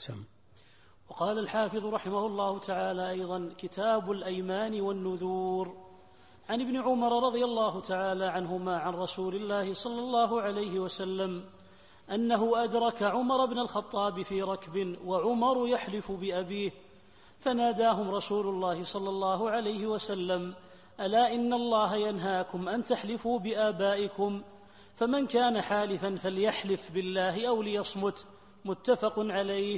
سم. وقال الحافظ رحمه الله تعالى أيضا: كتاب الأيمان والنذور. عن ابن عمر رضي الله تعالى عنهما عن رسول الله صلى الله عليه وسلم أنه أدرك عمر بن الخطاب في ركب وعمر يحلف بأبيه، فناداهم رسول الله صلى الله عليه وسلم: ألا إن الله ينهاكم أن تحلفوا بآبائكم، فمن كان حالفا فليحلف بالله أو ليصمت. متفق عليه.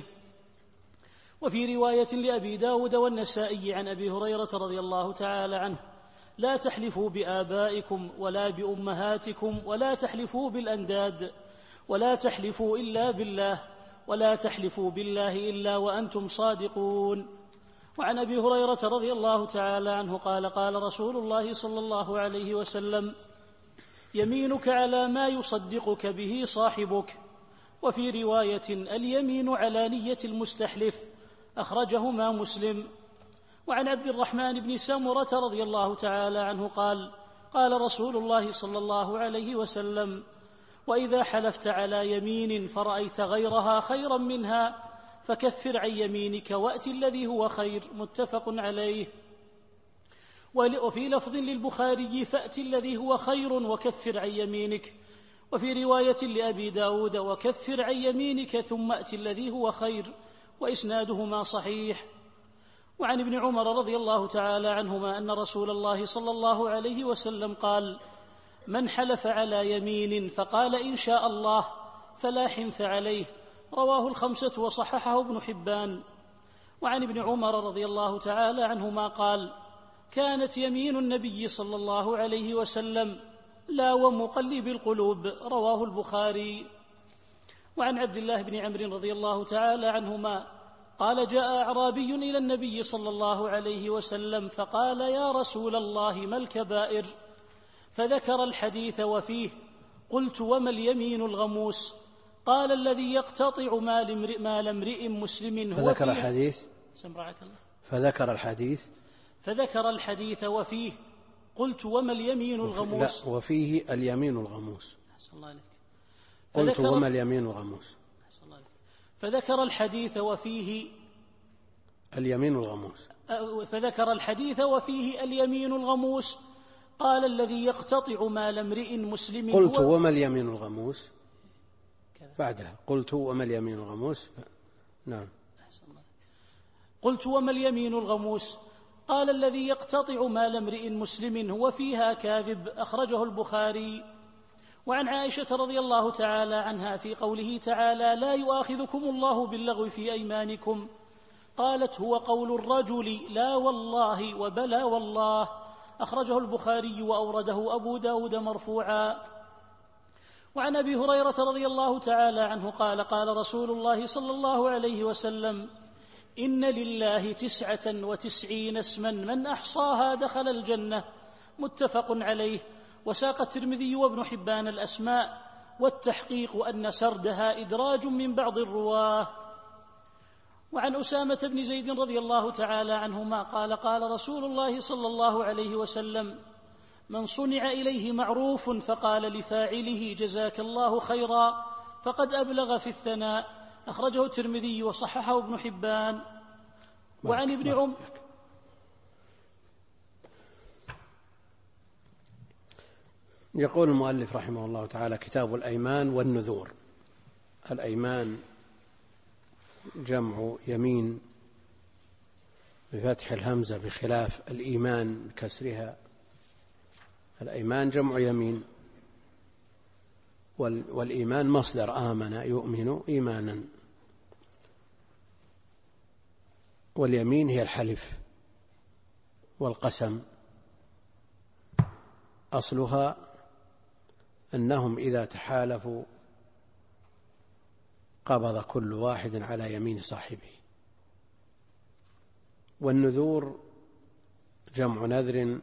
وفي رواية لأبي داود والنسائي عن أبي هريرة رضي الله تعالى عنه: لا تحلفوا بآبائكم ولا بأمهاتكم ولا تحلفوا بالأنداد ولا تحلفوا إلا بالله ولا تحلفوا بالله إلا وأنتم صادقون. وعن أبي هريرة رضي الله تعالى عنه قال: قال رسول الله صلى الله عليه وسلم: يمينك على ما يصدقك به صاحبك. وفي رواية: اليمين على نية المستحلف. أخرجهما مسلم. وعن عبد الرحمن بن سمرة رضي الله تعالى عنه قال: قال رسول الله صلى الله عليه وسلم: وإذا حلفت على يمين فرأيت غيرها خيرا منها فكفر عن يمينك وأت الذي هو خير. متفق عليه. وفي لفظ للبخاري: فأت الذي هو خير وكفر عن يمينك. وفي رواية لأبي داود: وكفر عن يمينك ثم أت الذي هو خير. وإسنادهما صحيح. وعن ابن عمر رضي الله تعالى عنهما أن رسول الله صلى الله عليه وسلم قال: من حلف على يمين فقال إن شاء الله فلا حنث عليه. رواه الخمسة وصححه ابن حبان. وعن ابن عمر رضي الله تعالى عنهما قال: كانت يمين النبي صلى الله عليه وسلم لا ومقلب القلوب. رواه البخاري. وعن عبد الله بن عمرو رضي الله تعالى عنهما قال: جاء أعرابي إلى النبي صلى الله عليه وسلم فقال: يا رسول الله ما الكبائر؟ فذكر الحديث وفيه. قلت: وما اليمين الغموس؟ قال: الذي يقتطع مال امرئ مسلم هو فذكر الحديث. فذكر الحديث وفيه. قلت: وما اليمين الغموس؟ لا، وفيه اليمين الغموس. أحسن الله عليك. قلت: وما اليمين الغموس؟ فذكر الحديث وفيه اليمين الغموس. فذكر الحديث وفيه اليمين الغموس. قال: الذي يقتطع مال امرئ مسلم. قلت: وما اليمين الغموس؟ بعدها قلت: وما اليمين الغموس؟ نعم. قلت: وما اليمين الغموس؟ قال: الذي يقتطع مال امرئ مسلم هو فيها كاذب. أخرجه البخاري. وعن عائشة رضي الله تعالى عنها في قوله تعالى: لا يؤاخذكم الله باللغو في أيمانكم، قالت: هو قول الرجل لا والله وبلا والله. أخرجه البخاري وأورده أبو داود مرفوعا. وعن أبي هريرة رضي الله تعالى عنه قال: قال رسول الله صلى الله عليه وسلم: إن لله 99 اسما من أحصاها دخل الجنة. متفق عليه. وساق الترمذي وابن حبان الأسماء، والتحقيق أن سردها إدراج من بعض الرواه. وعن أسامة بن زيد رضي الله تعالى عنهما قال: قال رسول الله صلى الله عليه وسلم: من صنع إليه معروف فقال لفاعله جزاك الله خيرا فقد أبلغ في الثناء. أخرجه الترمذي وصححه ابن حبان. وعن ابن عمر. يقول المؤلف رحمه الله تعالى: كتاب الأيمان والنذور. الأيمان جمع يمين بفتح الهمزة بخلاف الإيمان بكسرها. الأيمان جمع يمين، والإيمان مصدر آمن يؤمن إيمانا، واليمين هي الحلف والقسم. أصلها أنهم إذا تحالفوا قبض كل واحد على يمين صاحبه. والنذور جمع نذر،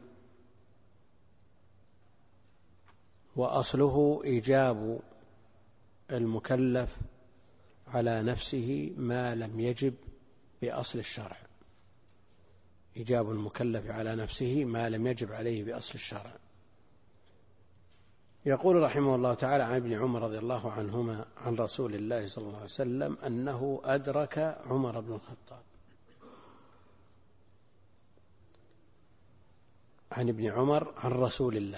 وأصله إيجاب المكلف على نفسه ما لم يجب بأصل الشرع. إيجاب المكلف على نفسه ما لم يجب عليه بأصل الشرع. يقول رحمه الله تعالى عن ابن عمر رضي الله عنهما عن رسول الله صلى الله عليه وسلم أنه أدرك عمر بن الخطاب. عن ابن عمر عن رسول الله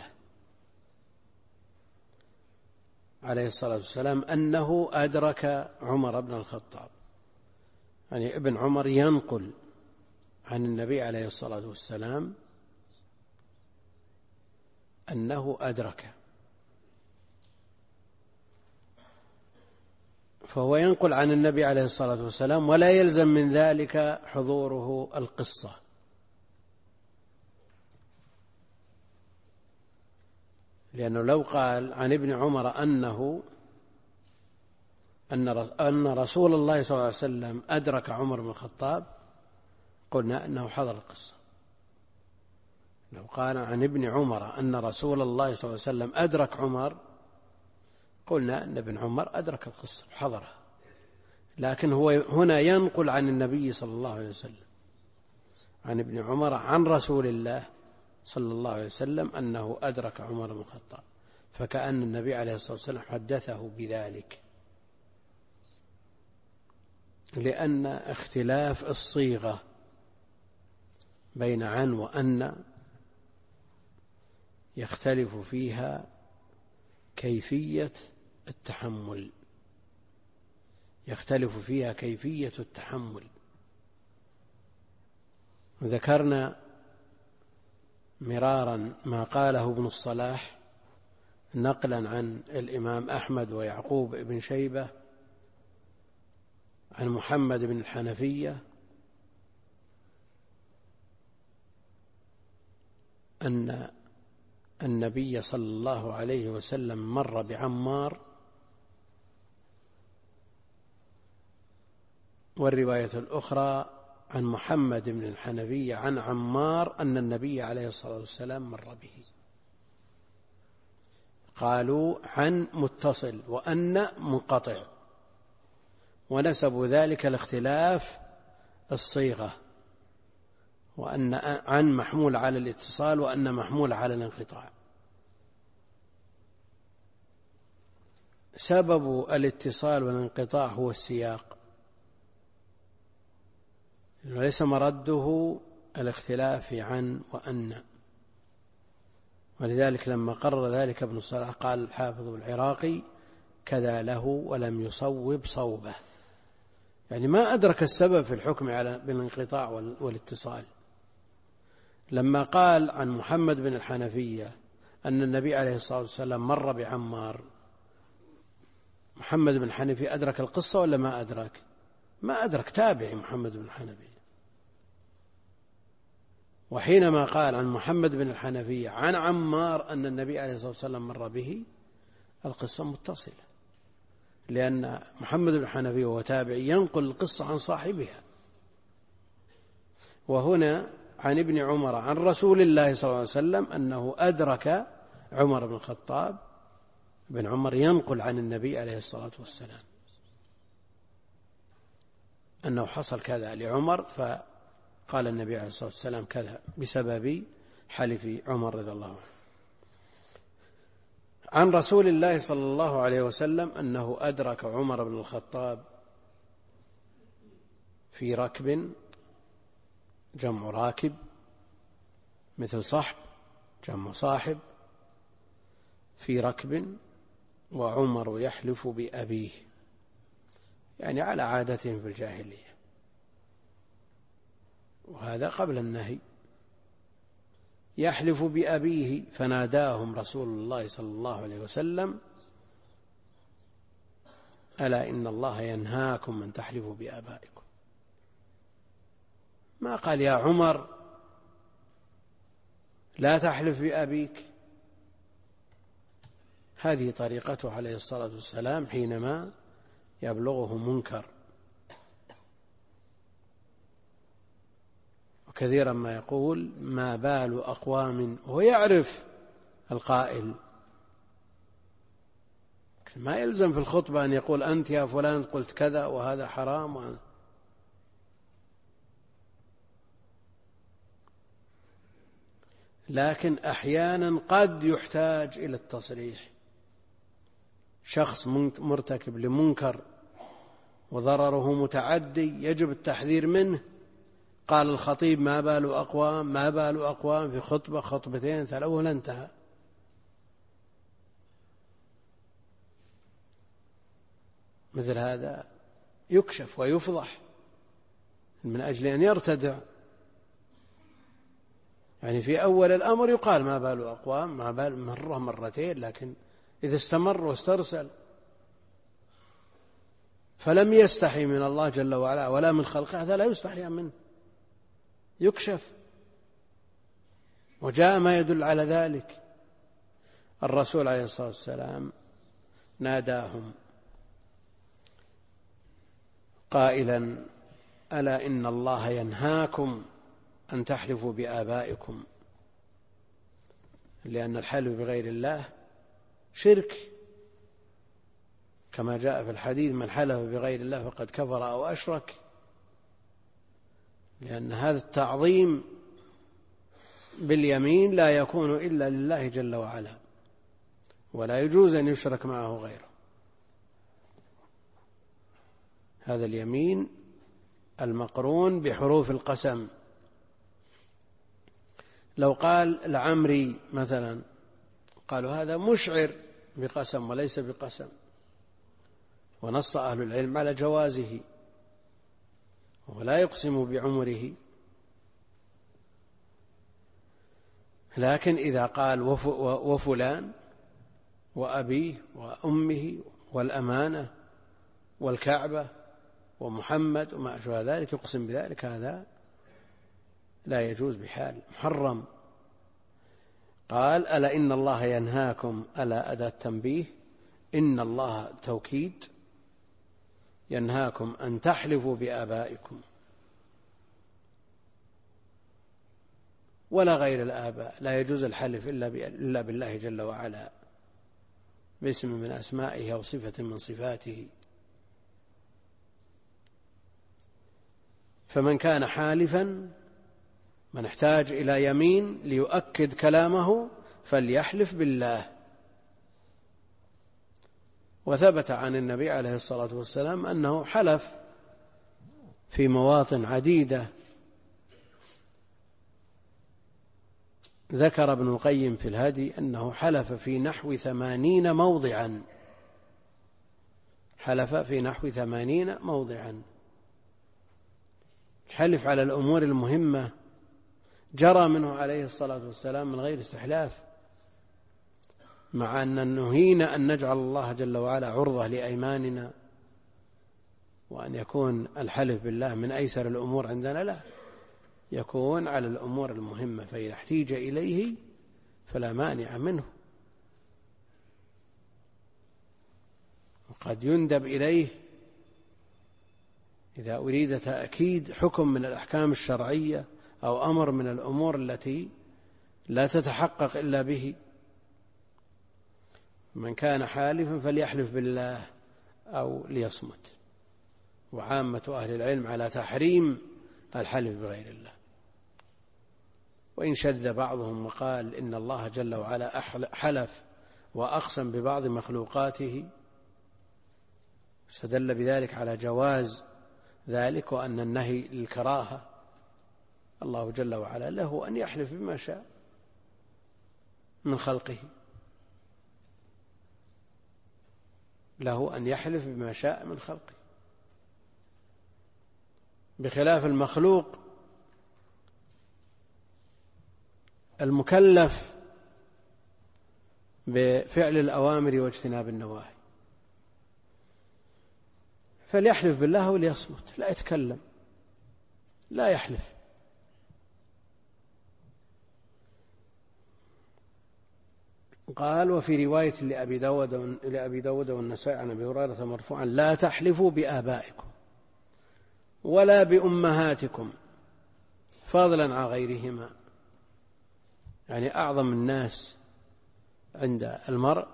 عليه الصلاة والسلام أنه أدرك عمر بن الخطاب، يعني ابن عمر ينقل عن النبي عليه الصلاة والسلام أنه أدرك، فهو ينقل عن النبي عليه الصلاة والسلام ولا يلزم من ذلك حضوره القصة، لأنه لو قال عن ابن عمر أن رسول الله صلى الله عليه وسلم أدرك عمر بن الخطاب قلنا أنه حضر القصة. لو قال عن ابن عمر أن رسول الله صلى الله عليه وسلم أدرك عمر قلنا أن ابن عمر أدرك القصة حضرها، لكن هو هنا ينقل عن النبي صلى الله عليه وسلم عن ابن عمر عن رسول الله صلى الله عليه وسلم أنه أدرك عمر بن الخطاب، فكأن النبي عليه الصلاة والسلام حدثه بذلك، لأن اختلاف الصيغة بين عن وأن يختلف فيها كيفية التحمل، يختلف فيها كيفية التحمل. ذكرنا مرارا ما قاله ابن الصلاح نقلا عن الإمام أحمد ويعقوب بن شيبة عن محمد بن الحنفية أن النبي صلى الله عليه وسلم مر بعمار، والرواية الأخرى عن محمد بن الحنفية عن عمار أن النبي عليه الصلاة والسلام مر به. قالوا عن متصل وأن منقطع، ونسبوا ذلك لاختلاف الصيغة، وأن عن محمول على الاتصال وأن محمول على الانقطاع. سبب الاتصال والانقطاع هو السياق، وليس مرده الاختلاف في عن وأن، ولذلك لما قرر ذلك ابن الصلاح قال الحافظ العراقي كذا له ولم يصوب صوبه، يعني ما أدرك السبب في الحكم على بالانقطاع والاتصال. لما قال عن محمد بن الحنفية أن النبي عليه الصلاة والسلام مر بعمار، محمد بن الحنفية أدرك القصة ولا ما أدرك؟ ما أدرك، تابعي محمد بن الحنفية. وحينما قال عن محمد بن الحنفية عن عمار أن النبي عليه الصلاة والسلام مر به، القصة متصلة، لأن محمد بن الحنفية وهو تابعي ينقل القصة عن صاحبها. وهنا عن ابن عمر عن رسول الله صلى الله عليه وسلم أنه أدرك عمر بن الخطاب، ابن عمر ينقل عن النبي عليه الصلاة والسلام أنه حصل كذا لعمر، فقال النبي عليه الصلاة والسلام كذا بسبب حلف عمر رضي الله عنه. عن رسول الله صلى الله عليه وسلم أنه أدرك عمر بن الخطاب في ركب، جمع راكب، مثل صحب جمع صاحب، في ركب وعمر يحلف بأبيه، يعني على عادتهم في الجاهلية، وهذا قبل النهي. يحلف بأبيه، فناداهم رسول الله صلى الله عليه وسلم ألا إن الله ينهاكم أن تحلفوا بآبائكم. ما قال يا عمر لا تحلف بأبيك. هذه طريقته عليه الصلاة والسلام حينما يبلغه منكر، وكثيرا ما يقول ما بال أقوام، وهو يعرف القائل، ما يلزم في الخطبة أن يقول أنت يا فلان قلت كذا وهذا حرام لكن أحيانا قد يحتاج إلى التصريح، شخص مرتكب لمنكر وضرره متعدي يجب التحذير منه، قال الخطيب ما بال أقوام في خطبة خطبتين ثلاثة ولا انتهى. مثل هذا يكشف ويفضح من أجل أن يرتدع. يعني في أول الأمر يقال ما بال أقوام، ما بال مرة مرتين، لكن إذا استمر واسترسل فلم يستحي من الله جل وعلا ولا من خلقه، هذا لا يستحي منه، يكشف. وجاء ما يدل على ذلك. الرسول عليه الصلاة والسلام ناداهم قائلا: ألا إن الله ينهاكم أن تحلفوا بآبائكم، لأن الحلف بغير الله شرك، كما جاء في الحديث: من حلف بغير الله فقد كفر أو أشرك. لأن هذا التعظيم باليمين لا يكون إلا لله جل وعلا، ولا يجوز أن يشرك معه غيره. هذا اليمين المقرون بحروف القسم. لو قال العمري مثلا، قالوا هذا مشعر بقسم وليس بقسم، ونص أهل العلم على جوازه، ولا يقسم بعمره. لكن إذا قال وفلان وأبيه وأمه والأمانة والكعبة ومحمد وما أشبه ذلك يقسم بذلك، هذا لا يجوز بحال، محرم. قال: ألا إن الله ينهاكم، ألا أداة تنبيه، إن الله توكيد، ينهاكم أن تحلفوا بآبائكم ولا غير الآباء، لا يجوز الحلف إلا بالله جل وعلا باسم من أسمائه أو صفة من صفاته. فمن كان حالفا، من احتاج إلى يمين ليؤكد كلامه فليحلف بالله. وثبت عن النبي عليه الصلاة والسلام أنه حلف في مواطن عديدة. ذكر ابن القيم في الهدي أنه حلف في نحو 80 موضعا، حلف في نحو 80 موضعا. الحلف على الأمور المهمة جرى منه عليه الصلاة والسلام من غير استحلاف، مع أن نهينا أن نجعل الله جل وعلا عرضة لأيماننا، وأن يكون الحلف بالله من أيسر الأمور عندنا، لا، يكون على الأمور المهمة، فإذا احتيج إليه فلا مانع منه. وقد يندب إليه إذا أريد تأكيد حكم من الأحكام الشرعية أو أمر من الأمور التي لا تتحقق إلا به. من كان حالفا فليحلف بالله أو ليصمت. وعامة أهل العلم على تحريم الحلف بغير الله، وإن شذ بعضهم وقال إن الله جل وعلا حلف وأقسم ببعض مخلوقاته، استدل بذلك على جواز ذلك وأن النهي للكراهة. الله جل وعلا له أن يحلف بما شاء من خلقه، له أن يحلف بما شاء من خلقه، بخلاف المخلوق المكلف بفعل الأوامر واجتناب النواهي، فليحلف بالله وليصمت، لا يتكلم، لا يحلف. قال: وفي رواية لأبي داود والنسائي عن أبي هريرة مرفوعا: لا تحلفوا بآبائكم ولا بأمهاتكم فضلا عن غيرهما. يعني أعظم الناس عند المرء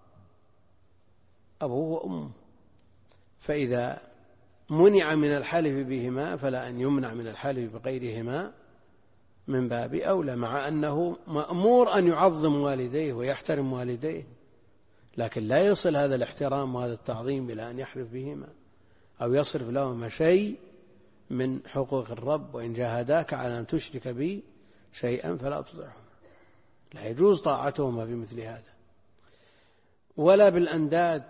أبوه وأمه، فإذا منع من الحلف بهما فلا أن يمنع من الحلف بغيرهما من باب أولى، مع أنه مأمور أن يعظم والديه ويحترم والديه، لكن لا يصل هذا الاحترام وهذا التعظيم إلى أن يحلف بهما أو يصرف لهما شيء من حقوق الرب. وإن جاهداك على أن تشرك بي شيئا فلا تطعهما. لا يجوز طاعتهما في مثل هذا. ولا بالأنداد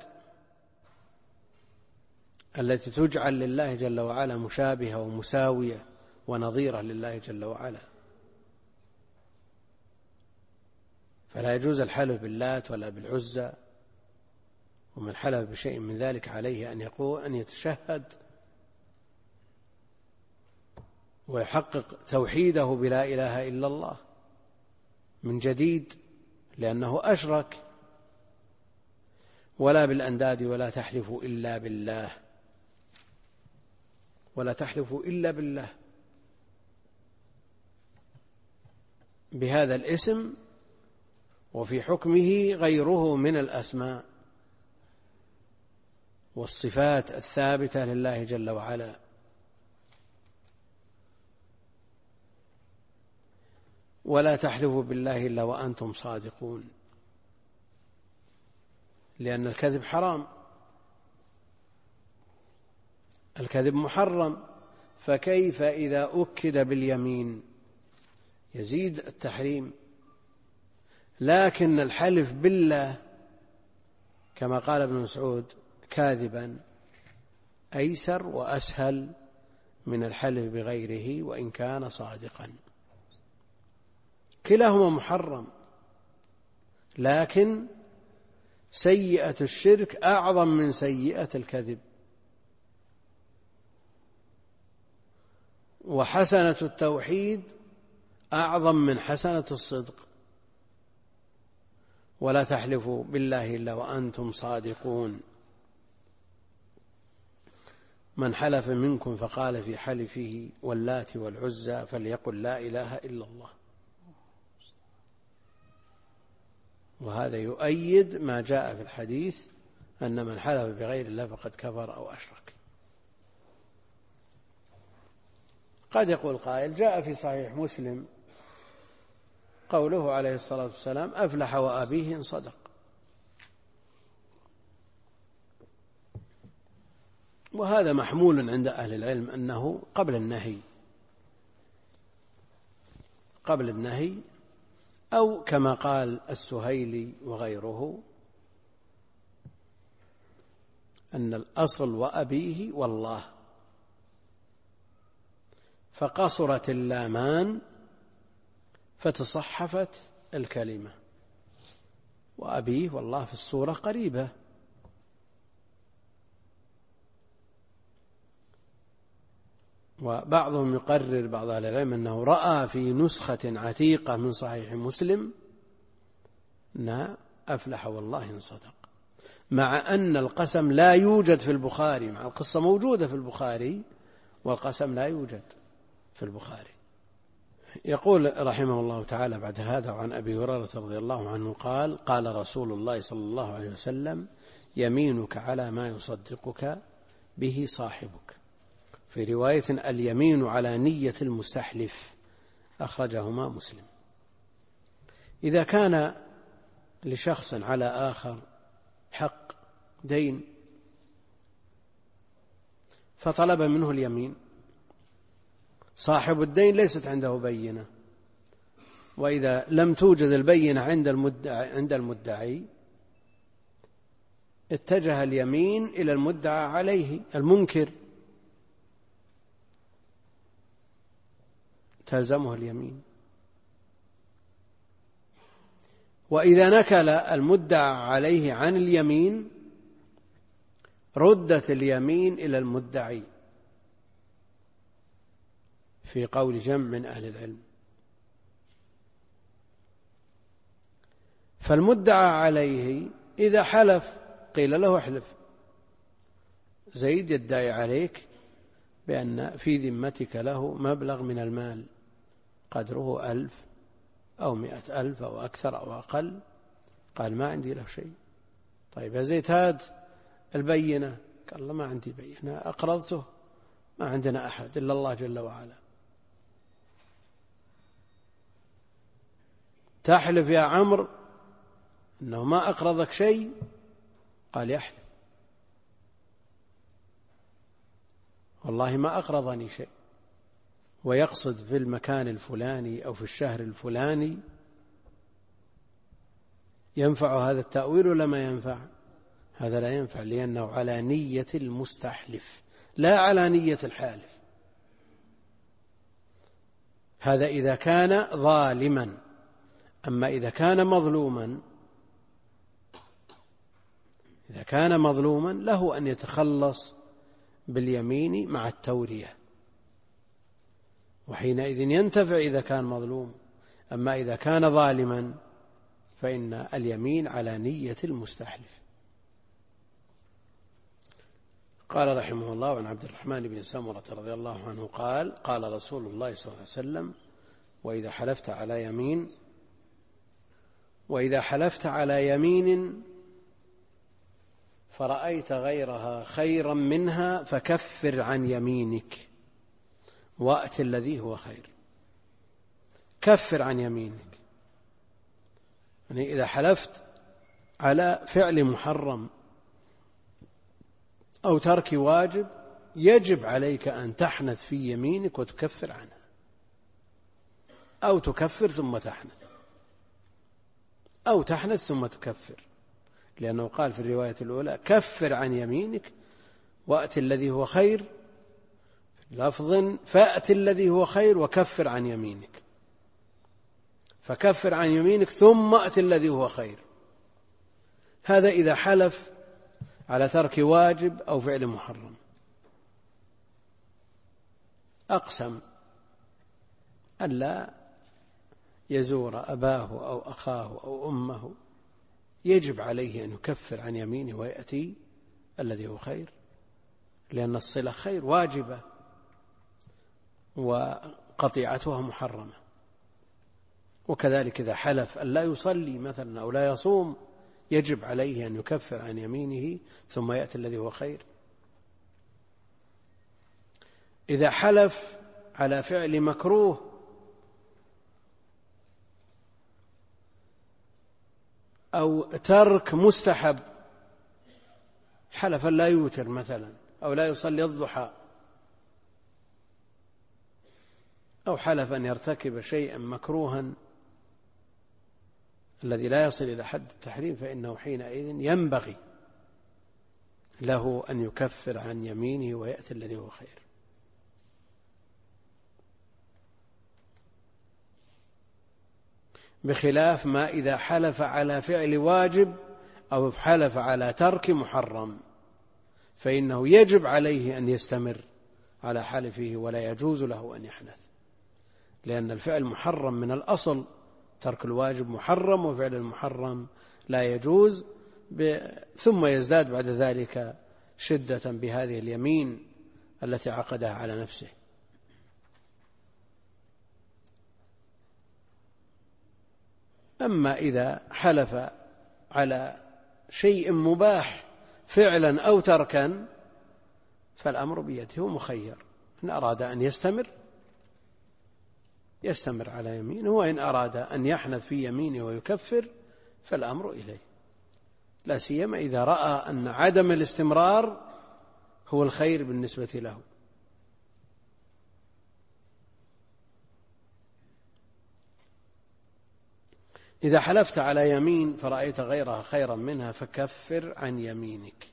التي تجعل لله جل وعلا مشابهة ومساوية ونظيرة لله جل وعلا. فلا يجوز الحلف باللات ولا بالعزى. ومن حلف بشيء من ذلك عليه أن يتشهد ويحقق توحيده بلا إله إلا الله من جديد، لأنه أشرك. ولا بالأنداد ولا تحلفوا إلا بالله، ولا تحلفوا إلا بالله بهذا الاسم وفي حكمه غيره من الأسماء والصفات الثابتة لله جل وعلا. ولا تحلفوا بالله إلا وأنتم صادقون، لأن الكذب حرام، الكذب محرم. فكيف إذا أكد باليمين يزيد التحريم. لكن الحلف بالله كما قال ابن مسعود كاذبا أيسر وأسهل من الحلف بغيره وإن كان صادقا. كلاهما محرم، لكن سيئة الشرك أعظم من سيئة الكذب، وحسنة التوحيد أعظم من حسنة الصدق. ولا تحلفوا بالله إلا وأنتم صادقون. من حلف منكم فقال في حلفه واللات والعزى فليقل لا إله إلا الله. وهذا يؤيد ما جاء في الحديث أن من حلف بغير الله فقد كفر أو أشرك. قد يقول قائل جاء في صحيح مسلم قوله عليه الصلاة والسلام أفلح وأبيه إن صدق. وهذا محمول عند أهل العلم أنه قبل النهي أو كما قال السهيلي وغيره أن الأصل وأبيه والله، فقصرت اللامان فتصحفت الكلمة، وأبيه والله في الصورة قريبة. وبعضهم يقرر بعض أهل العلم أنه رأى في نسخة عتيقة من صحيح مسلم أنها أفلح والله إن صدق، مع أن القسم لا يوجد في البخاري، مع القصة موجودة في البخاري والقسم لا يوجد في البخاري. يقول رحمه الله تعالى بعد هذا عن أبي هريرة رضي الله عنه قال قال رسول الله صلى الله عليه وسلم يمينك على ما يصدقك به صاحبك. في رواية اليمين على نية المستحلف، أخرجهما مسلم. إذا كان لشخص على آخر حق دين فطلب منه اليمين، صاحب الدين ليست عنده بينة، وإذا لم توجد البينة عند المدعي اتجه اليمين إلى المدعى عليه المنكر، تلزمه اليمين. وإذا نكل المدعى عليه عن اليمين ردت اليمين إلى المدعي، في قول جمع من أهل العلم. فالمدعى عليه إذا حلف قيل له احلف، زيد يدعي عليك بأن في ذمتك له مبلغ من المال قدره 1000 أو 100,000 أو أكثر أو أقل، قال ما عندي له شيء. طيب يا زيد هات البينة، قال ما عندي بينة، أقرضته، ما عندنا أحد إلا الله جل وعلا. تحلف يا عمرو؟ أنه ما أقرضك شيء، قال يحلف والله ما أقرضني شيء، ويقصد في المكان الفلاني أو في الشهر الفلاني. ينفع هذا التأويل ولا ما ينفع؟ هذا لا ينفع، لأنه على نية المستحلف لا على نية الحالف. هذا إذا كان ظالما. أما إذا كان مظلوما، إذا كان مظلوما له أن يتخلص باليمين مع التورية، وحينئذ ينتفع إذا كان مظلوم. أما إذا كان ظالما فإن اليمين على نية المستحلف. قال رحمه الله عن عبد الرحمن بن سمرة رضي الله عنه قال: قال رسول الله صلى الله عليه وسلم: وإذا حلفت على يمين فرأيت غيرها خيرا منها فكفر عن يمينك وأت الذي هو خير. كفر عن يمينك، يعني إذا حلفت على فعل محرم أو ترك واجب يجب عليك أن تحنث في يمينك وتكفر عنها، أو تكفر ثم تحنث، أو تحنث ثم تكفر، لأنه قال في الرواية الأولى: كفر عن يمينك وأت الذي هو خير، لفظ فأت الذي هو خير وكفر عن يمينك، فكفر عن يمينك ثم أت الذي هو خير. هذا إذا حلف على ترك واجب أو فعل محرم. أقسم ألا يزور أباه أو أخاه أو أمه، يجب عليه أن يكفر عن يمينه ويأتي الذي هو خير، لأن الصلة خير واجبة وقطيعتها محرمة. وكذلك إذا حلف أن لا يصلي مثلا أو لا يصوم يجب عليه أن يكفر عن يمينه ثم يأتي الذي هو خير. إذا حلف على فعل مكروه أو ترك مستحب، حلف أن لا يوتر مثلا أو لا يصلي الضحى، أو حلف أن يرتكب شيئا مكروها الذي لا يصل إلى حد التحريم، فإنه حينئذ ينبغي له أن يكفر عن يمينه ويأتي الذي هو خير. بخلاف ما إذا حلف على فعل واجب أو حلف على ترك محرم، فإنه يجب عليه أن يستمر على حلفه ولا يجوز له أن يحنث، لأن الفعل محرم من الأصل، ترك الواجب محرم وفعل المحرم لا يجوز، ثم يزداد بعد ذلك شدة بهذه اليمين التي عقدها على نفسه. أما إذا حلف على شيء مباح فعلا أو تركا فالأمر بيده، هو مخير، إن أراد أن يستمر على يمينه، وإن أراد أن يحنث في يمينه ويكفر فالأمر إليه، لا سيما إذا رأى أن عدم الاستمرار هو الخير بالنسبة له. إذا حلفت على يمين فرأيت غيرها خيرا منها فكفر عن يمينك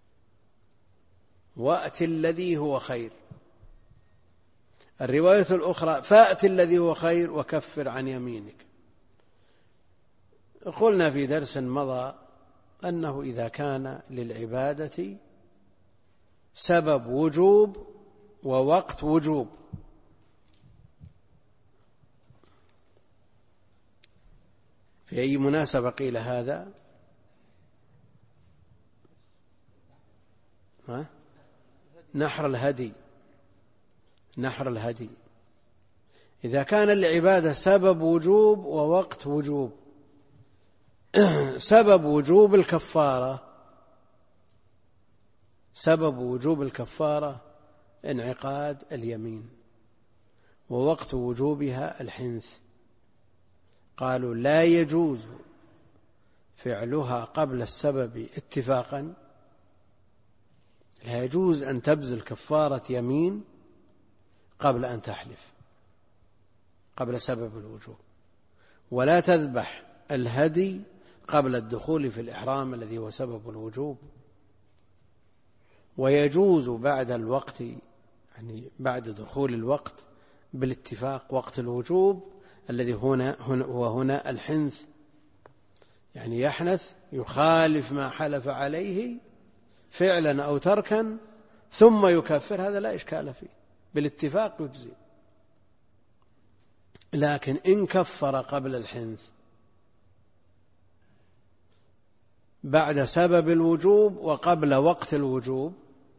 وأت الذي هو خير. الرواية الأخرى: فأت الذي هو خير وكفر عن يمينك. قلنا في درس مضى أنه إذا كان للعبادة سبب وجوب ووقت وجوب، في أي مناسبة قيل هذا؟ نحر الهدي. إذا كان للعبادة سبب وجوب ووقت وجوب، سبب وجوب الكفارة انعقاد اليمين، ووقت وجوبها الحنث. قالوا لا يجوز فعلها قبل السبب اتفاقا، لا يجوز أن تبذل كفارة يمين قبل أن تحلف قبل سبب الوجوب، ولا تذبح الهدي قبل الدخول في الإحرام الذي هو سبب الوجوب. ويجوز بعد الوقت، يعني بعد دخول الوقت بالاتفاق، وقت الوجوب الذي هنا الحنث، يعني يحنث يخالف ما حلف عليه فعلا أو تركا ثم يكفر، هذا لا إشكال فيه، بالاتفاق يجزي. لكن إن كفر قبل الحنث بعد سبب الوجوب وقبل وقت الوجوب،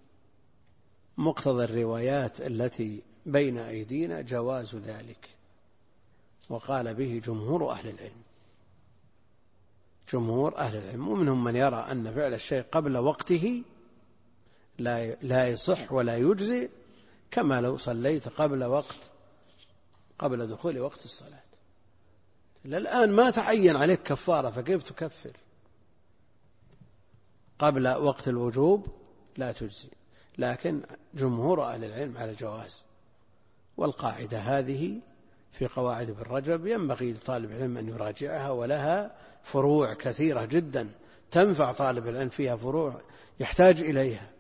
مقتضى الروايات التي بين أيدينا جواز ذلك، وقال به جمهور أهل العلم. جمهور أهل العلم، ومنهم من يرى أن فعل الشيء قبل وقته لا يصح ولا يجزي، كما لو صليت قبل دخول وقت الصلاة. الآن ما تعين عليك كفارة، فكيف تكفر؟ قبل وقت الوجوب لا تجزي، لكن جمهور أهل العلم على الجواز. والقاعدة هذه في قواعد ابن رجب ينبغي لطالب العلم أن يراجعها، ولها فروع كثيرة جدا تنفع طالب العلم، فيها فروع يحتاج إليها.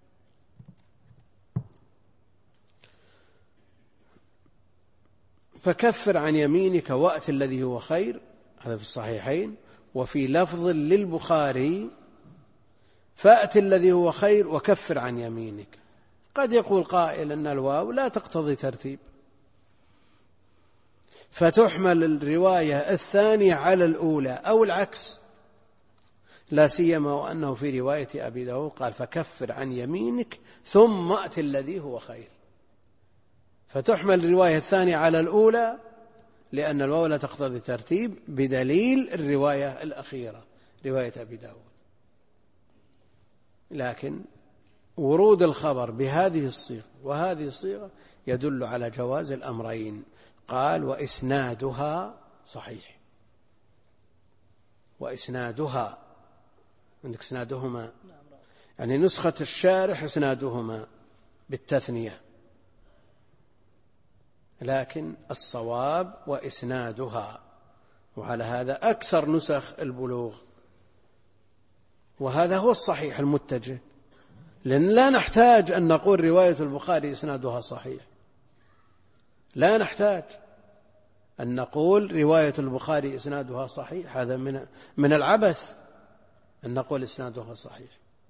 فكفر عن يمينك وأت الذي هو خير، هذا في الصحيحين. وفي لفظ للبخاري فأت الذي هو خير وكفر عن يمينك. قد يقول قائل أن الواو لا تقتضي ترتيب، فتحمل الرواية الثانية على الأولى أو العكس، لا سيما وأنه في رواية أبي داود قال فكفر عن يمينك ثم أت الذي هو خير، فتحمل الرواية الثانية على الأولى لأن الواو لا تقتضي ترتيب، بدليل الرواية الأخيرة رواية أبي داود. لكن ورود الخبر بهذه الصيغة وهذه الصيغة يدل على جواز الأمرين. قال وإسنادها صحيح، وإسنادها، عندك إسنادهما، يعني نسخة الشارح إسنادهما بالتثنية، لكن الصواب وإسنادها، وعلى هذا أكثر نسخ البلوغ، وهذا هو الصحيح المتجه، لأن لا نحتاج أن نقول رواية البخاري إسنادها صحيح، لا نحتاج أن نقول رواية البخاري إسنادها صحيح، هذا من العبث أن نقول إسنادها صحيح،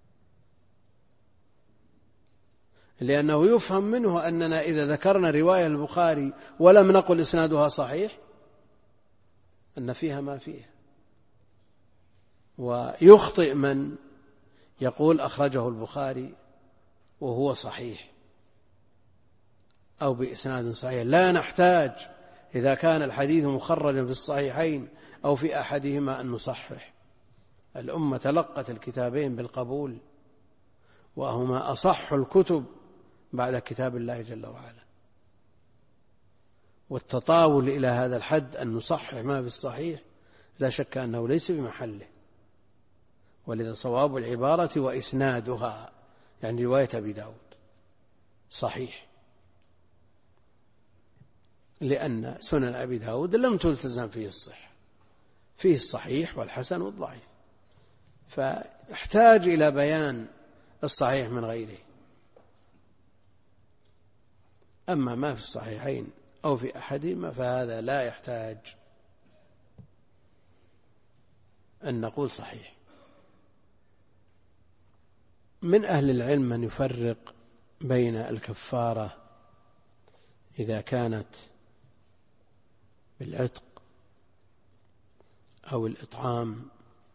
لأنه يفهم منه أننا إذا ذكرنا رواية البخاري ولم نقل إسنادها صحيح أن فيها ما فيها. ويخطئ من يقول أخرجه البخاري وهو صحيح أو بإسناد صحيح. لا نحتاج إذا كان الحديث مخرجا في الصحيحين أو في أحدهما أن نصحح. الأمة تلقت الكتابين بالقبول، وهما أصح الكتب بعد كتاب الله جل وعلا، والتطاول إلى هذا الحد أن نصحح ما في الصحيح لا شك أنه ليس بمحله. ولذا صواب العبارة وإسنادها، يعني رواية أبي داود صحيح، لأن سنن أبي داود لم تلتزم فيه الصحة، فيه الصحيح والحسن والضعيف، فاحتاج إلى بيان الصحيح من غيره. أما ما في الصحيحين أو في أحدهما فهذا لا يحتاج أن نقول صحيح. من أهل العلم من يفرق بين الكفارة إذا كانت بالعتق أو الإطعام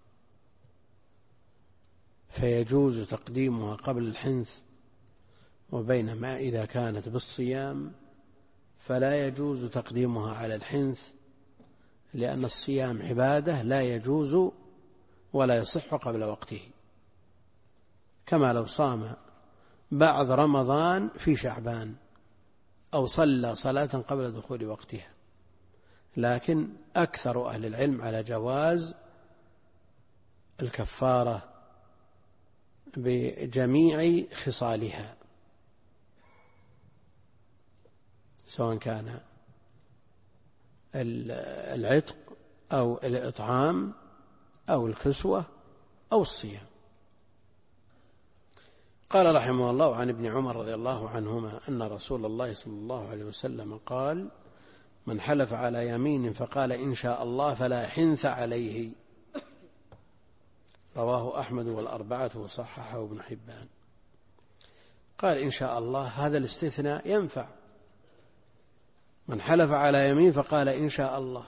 فيجوز تقديمها قبل الحنث، وبينما إذا كانت بالصيام فلا يجوز تقديمها على الحنث، لأن الصيام عبادة لا يجوز ولا يصح قبل وقته، كما لو صام بعد رمضان في شعبان أو صلى صلاة قبل دخول وقتها. لكن أكثر أهل العلم على جواز الكفارة بجميع خصالها، سواء كان العتق أو الإطعام أو الكسوة أو الصيام. قال رحمه الله: عن ابن عمر رضي الله عنهما أن رسول الله صلى الله عليه وسلم قال: من حلف على يمين فقال إن شاء الله فلا حنث عليه. رواه أحمد والأربعة وصححه ابن حبان. قال إن شاء الله، هذا الاستثناء ينفع. من حلف على يمين فقال إن شاء الله،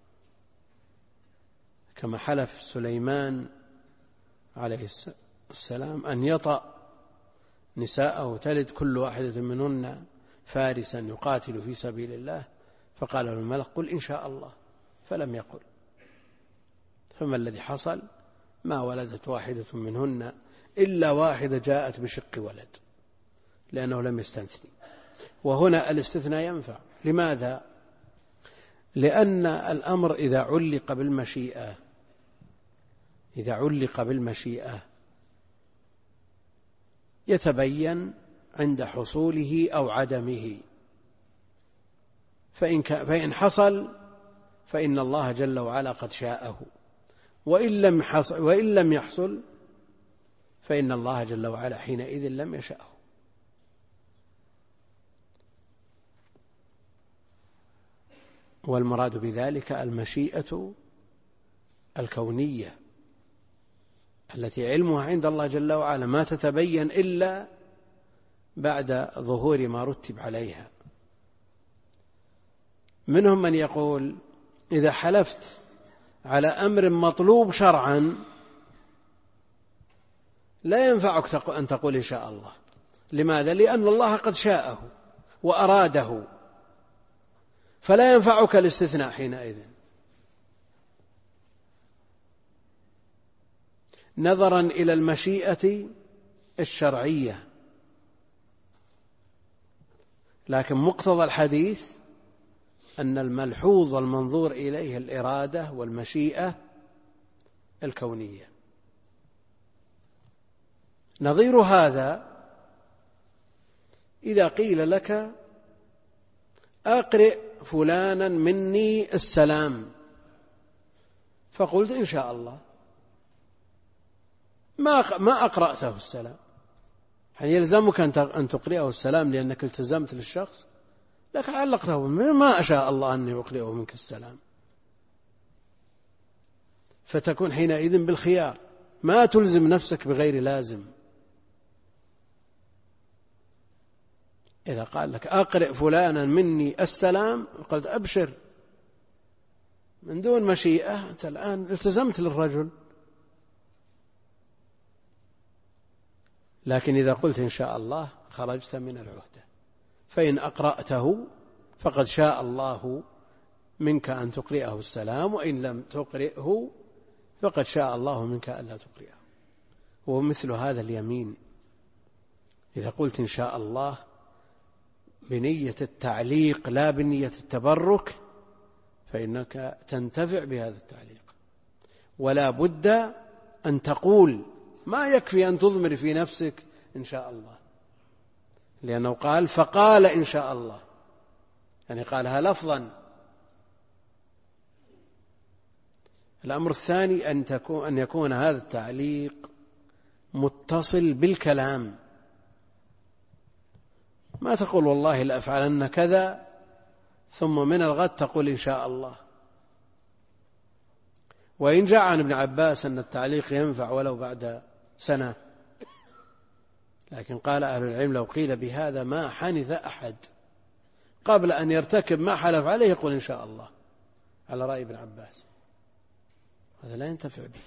كما حلف سليمان عليه السلام أن يطأ نساءه تلد كل واحدة منهن فارسا يقاتل في سبيل الله، فقال له الملك: قل إن شاء الله، فلم يقل. فما الذي حصل؟ ما ولدت واحدة منهن إلا واحدة جاءت بشق ولد، لأنه لم يستثني. وهنا الاستثناء ينفع. لماذا؟ لأن الأمر إذا علق بالمشيئة يتبين عند حصوله أو عدمه، فإن حصل فإن الله جل وعلا قد شاءه، وإن لم يحصل فإن الله جل وعلا حينئذ لم يشأه. والمراد بذلك المشيئة الكونية التي علمها عند الله جل وعلا، ما تتبين إلا بعد ظهور ما رتب عليها. منهم من يقول: إذا حلفت على أمر مطلوب شرعا لا ينفعك أن تقول إن شاء الله. لماذا؟ لأن الله قد شاءه وأراده، فلا ينفعك الاستثناء حينئذ، نظرا إلى المشيئة الشرعية. لكن مقتضى الحديث أن الملحوظ المنظور إليه الإرادة والمشيئة الكونية. نظير هذا إذا قيل لك: أقرئ فلانا مني السلام، فقلت إن شاء الله، ما أقرأته السلام، يعني يلزمك أن تقرئه السلام لأنك التزمت للشخص، لكن علقته ما أشاء الله أني أقرئه منك السلام، فتكون حينئذ بالخيار، ما تلزم نفسك بغير لازم. إذا قال لك: أقرئ فلانا مني السلام، قلت أبشر، من دون مشيئة أنت الآن التزمت للرجل. لكن إذا قلت إن شاء الله خرجت من العهدة، فإن أقرأته فقد شاء الله منك أن تقرئه السلام، وإن لم تقرئه فقد شاء الله منك ألا تقرئه. ومثل هذا اليمين، إذا قلت إن شاء الله بنية التعليق لا بنية التبرك فإنك تنتفع بهذا التعليق. ولا بد أن تقول، ما يكفي أن تضمر في نفسك إن شاء الله، لأنه قال: فقال إن شاء الله، يعني قالها لفظا. الأمر الثاني أن يكون هذا التعليق متصل بالكلام، ما تقول والله لأفعلن كذا ثم من الغد تقول إن شاء الله. وإن جاء عن ابن عباس أن التعليق ينفع ولو بعد سنة، لكن قال أهل العلم: لو قيل بهذا ما حنث أحد قبل أن يرتكب ما حلف عليه يقول إن شاء الله، على رأي ابن عباس. هذا لا ينتفع به.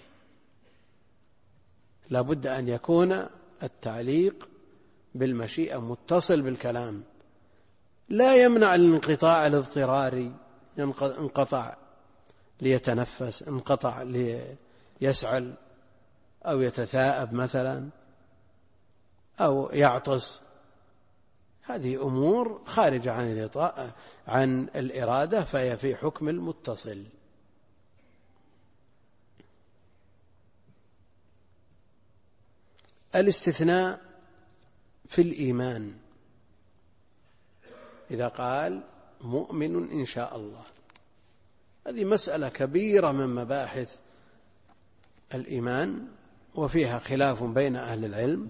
لا بد أن يكون التعليق بالمشيئة متصل بالكلام، لا يمنع الانقطاع الاضطراري، انقطع ليتنفس، انقطع ليسعل أو يتثاءب مثلا أو يعطس، هذه أمور خارجة عن الإرادة، فهي في حكم المتصل. الاستثناء في الإيمان إذا قال مؤمن إن شاء الله، هذه مسألة كبيرة من مباحث الإيمان وفيها خلاف بين أهل العلم،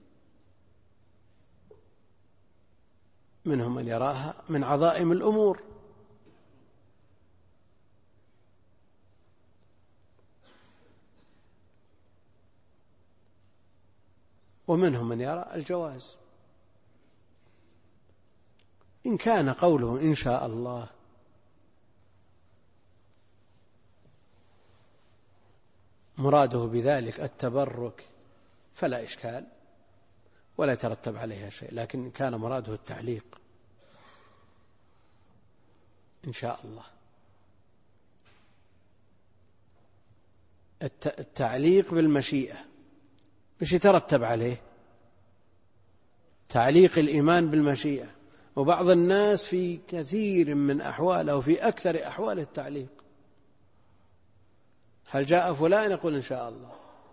منهم من يراها من عظائم الأمور، ومنهم من يرى الجواز. إن كان قوله إن شاء الله مراده بذلك التبرك فلا إشكال ولا يترتب عليها شيء، لكن كان مراده التعليق إن شاء الله، التعليق بالمشيئة مش يترتب عليه تعليق الإيمان بالمشيئة. وبعض الناس في كثير من أحواله وفي أكثر أحوال التعليق، هل جاء فلان يقول إن شاء الله.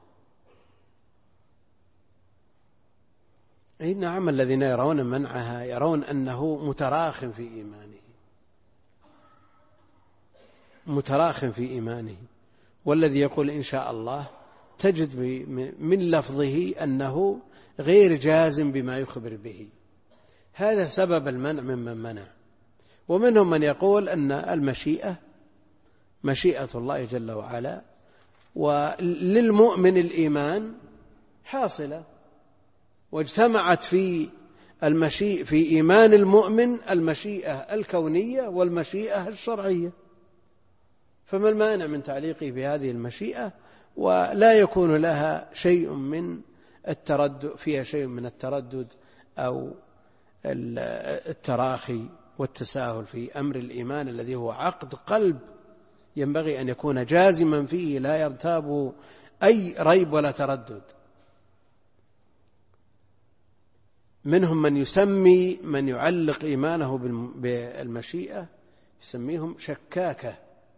أي نعم، الذين يرون منعها يرون أنه متراخٍ في إيمانه، متراخٍ في إيمانه. والذي يقول إن شاء الله تجد من لفظه أنه غير جازم بما يخبر به، هذا سبب المنع ممن منع. ومنهم من يقول أن المشيئة مشيئة الله جل وعلا، وللمؤمن الإيمان حاصلة، واجتمعت في إيمان المؤمن المشيئة الكونية والمشيئة الشرعية، فما المانع من تعليقه بهذه المشيئة ولا يكون لها شيء من التردد، فيها شيء من التردد أو التراخي والتساهل في أمر الإيمان الذي هو عقد قلب ينبغي أن يكون جازما فيه لا يرتاب أي ريب ولا تردد. منهم من يسمي من يعلق إيمانه بالمشيئة يسميهم شكاكة،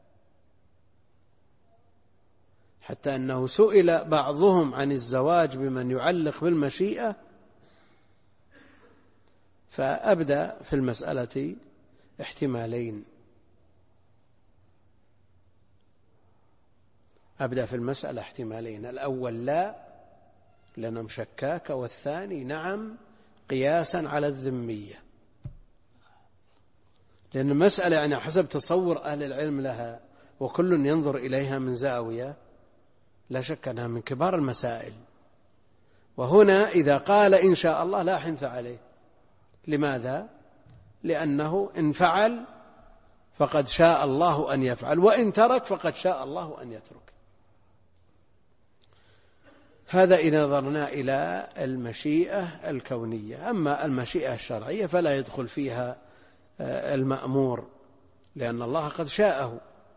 حتى أنه سئل بعضهم عن الزواج بمن يعلق بالمشيئة فأبدى في المسألة احتمالين، أبدأ في المسألة احتمالين، الأول لا لأنهم شكاكة، والثاني نعم قياسا على الذمية، لأن المسألة يعني حسب تصور أهل العلم لها وكل ينظر إليها من زاوية لا شك أنها من كبار المسائل. وهنا إذا قال إن شاء الله لا حنث عليه، لماذا؟ لأنه إن فعل فقد شاء الله أن يفعل، وإن ترك فقد شاء الله أن يترك. هذا إذا نظرنا إلى المشيئة الكونية. أما المشيئة الشرعية فلا يدخل فيها المأمور، لأن الله قد شاءه.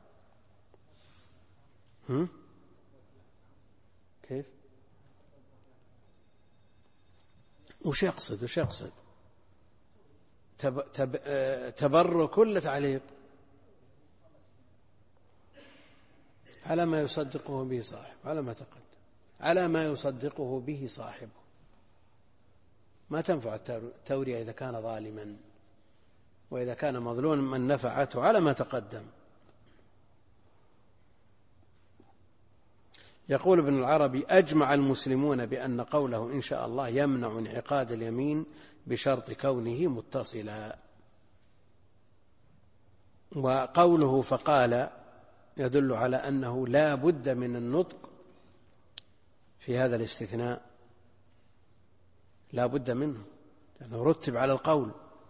كيف؟ وش يقصد تبرك كل تعليق على ما يصدقه به صاحب، على ما تقدم، على ما يصدقه به صاحبه. ما تنفع التورية إذا كان ظالما، وإذا كان مظلوما من نفعته على ما تقدم. يقول ابن العربي: أجمع المسلمون بأن قوله إن شاء الله يمنع انعقاد اليمين بشرط كونه متصلا، وقوله فقال يدل على أنه لا بد من النطق في هذا الاستثناء، لا بد منه لأنه رتب على القول.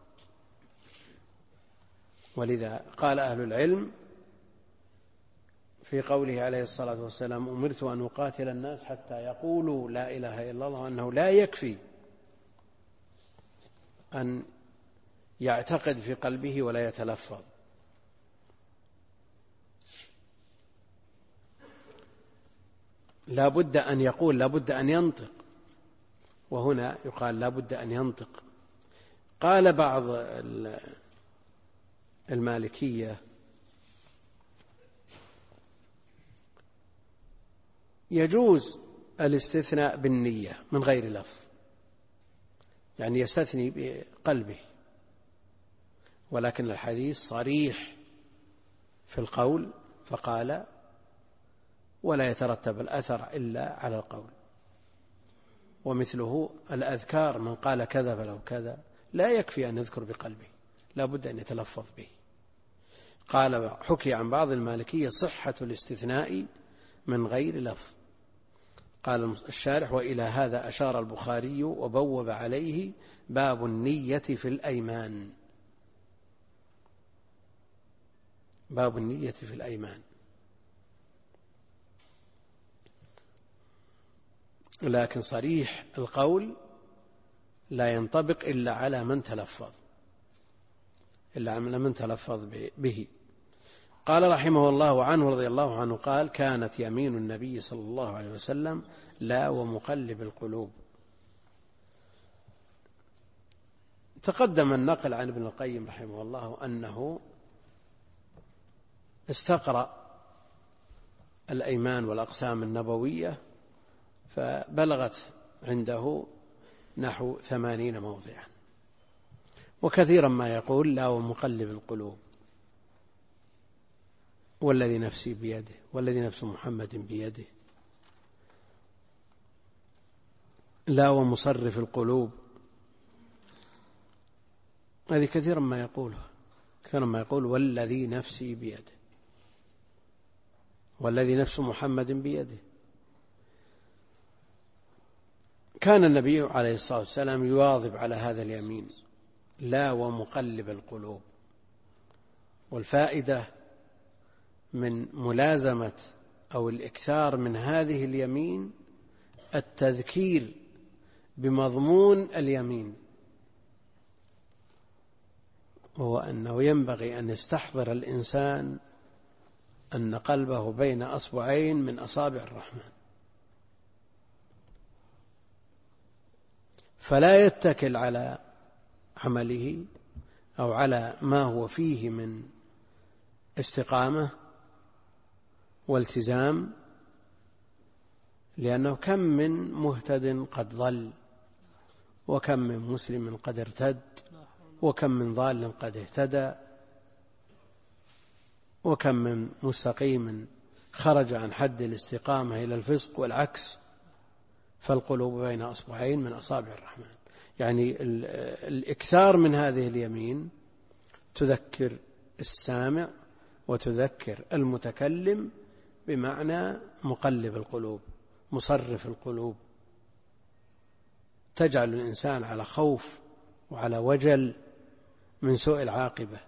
ولذا قال أهل العلم في قوله عليه الصلاة والسلام: أمرت أن أقاتل الناس حتى يقولوا لا إله إلا الله، أنه لا يكفي أن يعتقد في قلبه ولا يتلفظ، لا بد أن يقول، لا بد أن ينطق. وهنا يقال لا بد أن ينطق. قال بعض المالكية: يجوز الاستثناء بالنية من غير لفظ، يعني يستثني بقلبه، ولكن الحديث صريح في القول فقال ولا يترتب الأثر إلا على القول. ومثله الأذكار، من قال كذا فله كذا، لا يكفي أن يذكر بقلبه، لا بد أن يتلفظ به. قال حكي عن بعض المالكية صحة الاستثناء من غير لفظ. قال الشارح وإلى هذا أشار البخاري وبوب عليه باب النية في الأيمان، باب النية في الأيمان. لكن صريح القول لا ينطبق إلا على من تلفظ، إلا على من تلفظ به. قال رحمه الله عنه رضي الله عنه قال كانت يمين النبي صلى الله عليه وسلم لا ومقلب القلوب. تقدم النقل عن ابن القيم رحمه الله أنه استقرأ الأيمان والأقسام النبوية فبلغت عنده نحو 80 موضعا، وكثيرا ما يقول لا ومقلب القلوب، والذي نفسي بيده، والذي نفس محمد بيده، لا ومصرف القلوب. هذه كثيرا ما يقولها، كثيرا ما يقول والذي نفسي بيده، والذي نفس محمد بيده. كان النبي عليه الصلاة والسلام يواظب على هذا اليمين، لا ومقلب القلوب. والفائدة من ملازمة أو الإكثار من هذه اليمين التذكير بمضمون اليمين، وهو أنه ينبغي أن يستحضر الإنسان أن قلبه بين أصبعين من أصابع الرحمن، فلا يتكل على عمله أو على ما هو فيه من استقامة والتزام، لأنه كم من مهتد قد ضل، وكم من مسلم قد ارتد، وكم من ضال قد اهتدى، وكم من مستقيم خرج عن حد الاستقامة إلى الفسق والعكس. فالقلوب بين أصبعين من أصابع الرحمن، يعني الإكثار من هذه اليمين تذكر السامع وتذكر المتكلم بمعنى مقلب القلوب مصرف القلوب، تجعل الإنسان على خوف وعلى وجل من سوء العاقبة،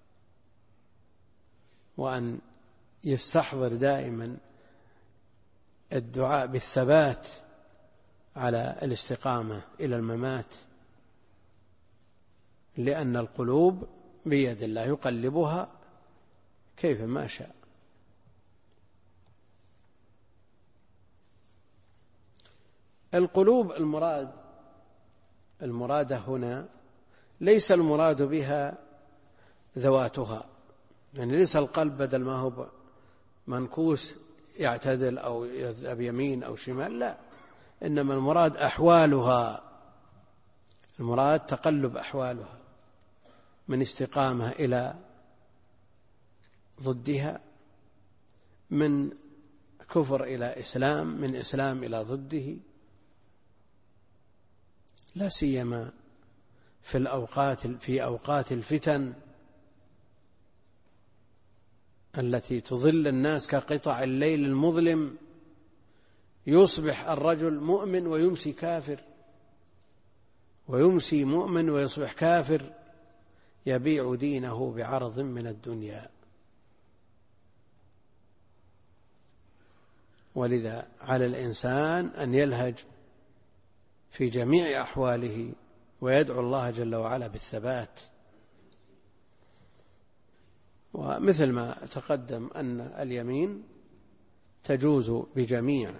وأن يستحضر دائما الدعاء بالثبات على الاستقامة إلى الممات، لأن القلوب بيد الله يقلبها كيف ما شاء. القلوب المراد هنا ليس المراد بها ذواتها، يعني ليس القلب بدل ما هو منكوس يعتدل أو يذهب يمين أو شمال، لا، إنما المراد أحوالها، المراد تقلب أحوالها من استقامة إلى ضدها، من كفر إلى إسلام، من إسلام إلى ضده، لا سيما في أوقات الفتن التي تظل الناس كقطع الليل المظلم، يصبح الرجل مؤمن ويمسي كافر، ويمسي مؤمن ويصبح كافر، يبيع دينه بعرض من الدنيا. ولذا على الإنسان أن يلهج في جميع أحواله ويدعو الله جل وعلا بالثبات. ومثل ما تقدم أن اليمين تجوز بجميع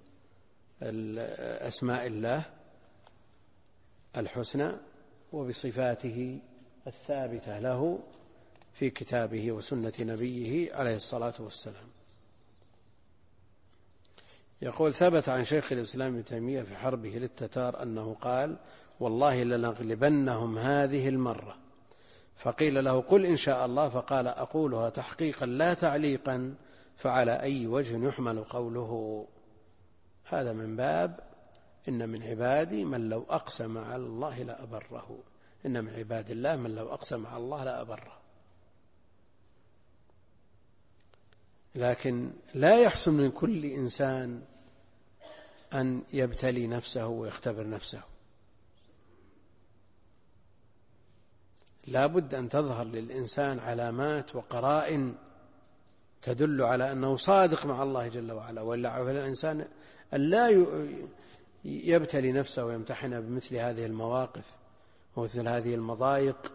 أسماء الله الحسنى وبصفاته الثابتة له في كتابه وسنة نبيه عليه الصلاة والسلام. يقول: ثبت عن شيخ الإسلام ابن تيمية في حربه للتتار أنه قال: والله لنغلبنهم هذه المرة. فقيل له: قل إن شاء الله. فقال: أقولها تحقيقا لا تعليقا، فعلى أي وجه يحمل قوله؟ هذا من باب إن من عبادي من لو أقسم على الله لأبره. إن من عباد الله من لو أقسم على الله لأبره. لكن لا يحسن من كل إنسان أن يبتلي نفسه ويختبر نفسه. لا بد أن تظهر للإنسان علامات وقرائن تدل على أنه صادق مع الله جل وعلا، وإلا على الإنسان أن لا يبتلي نفسه ويمتحن بمثل هذه المواقف ومثل هذه المضايق،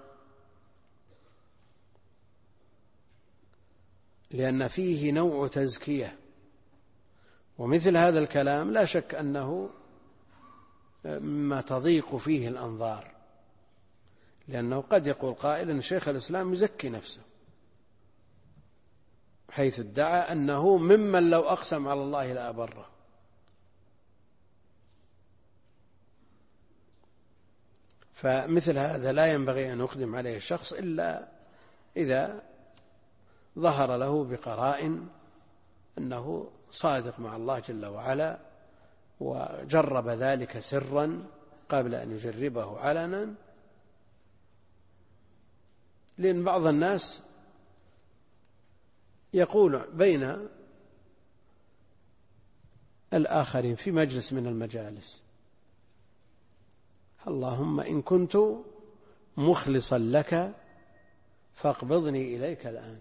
لأن فيه نوع تزكية. ومثل هذا الكلام لا شك أنه مما تضيق فيه الأنظار، لأنه قد يقول قائل أن شيخ الإسلام يزكي نفسه، حيث ادعى أنه ممن لو أقسم على الله لأبره. فمثل هذا لا ينبغي أن يقدم عليه الشخص إلا إذا ظهر له بقرائن أنه صادق مع الله جل وعلا، وجرب ذلك سرا قبل أن يجربه علنا. لأن بعض الناس يقول بين الآخرين في مجلس من المجالس: اللهم إن كنت مخلصا لك فاقبضني إليك الآن.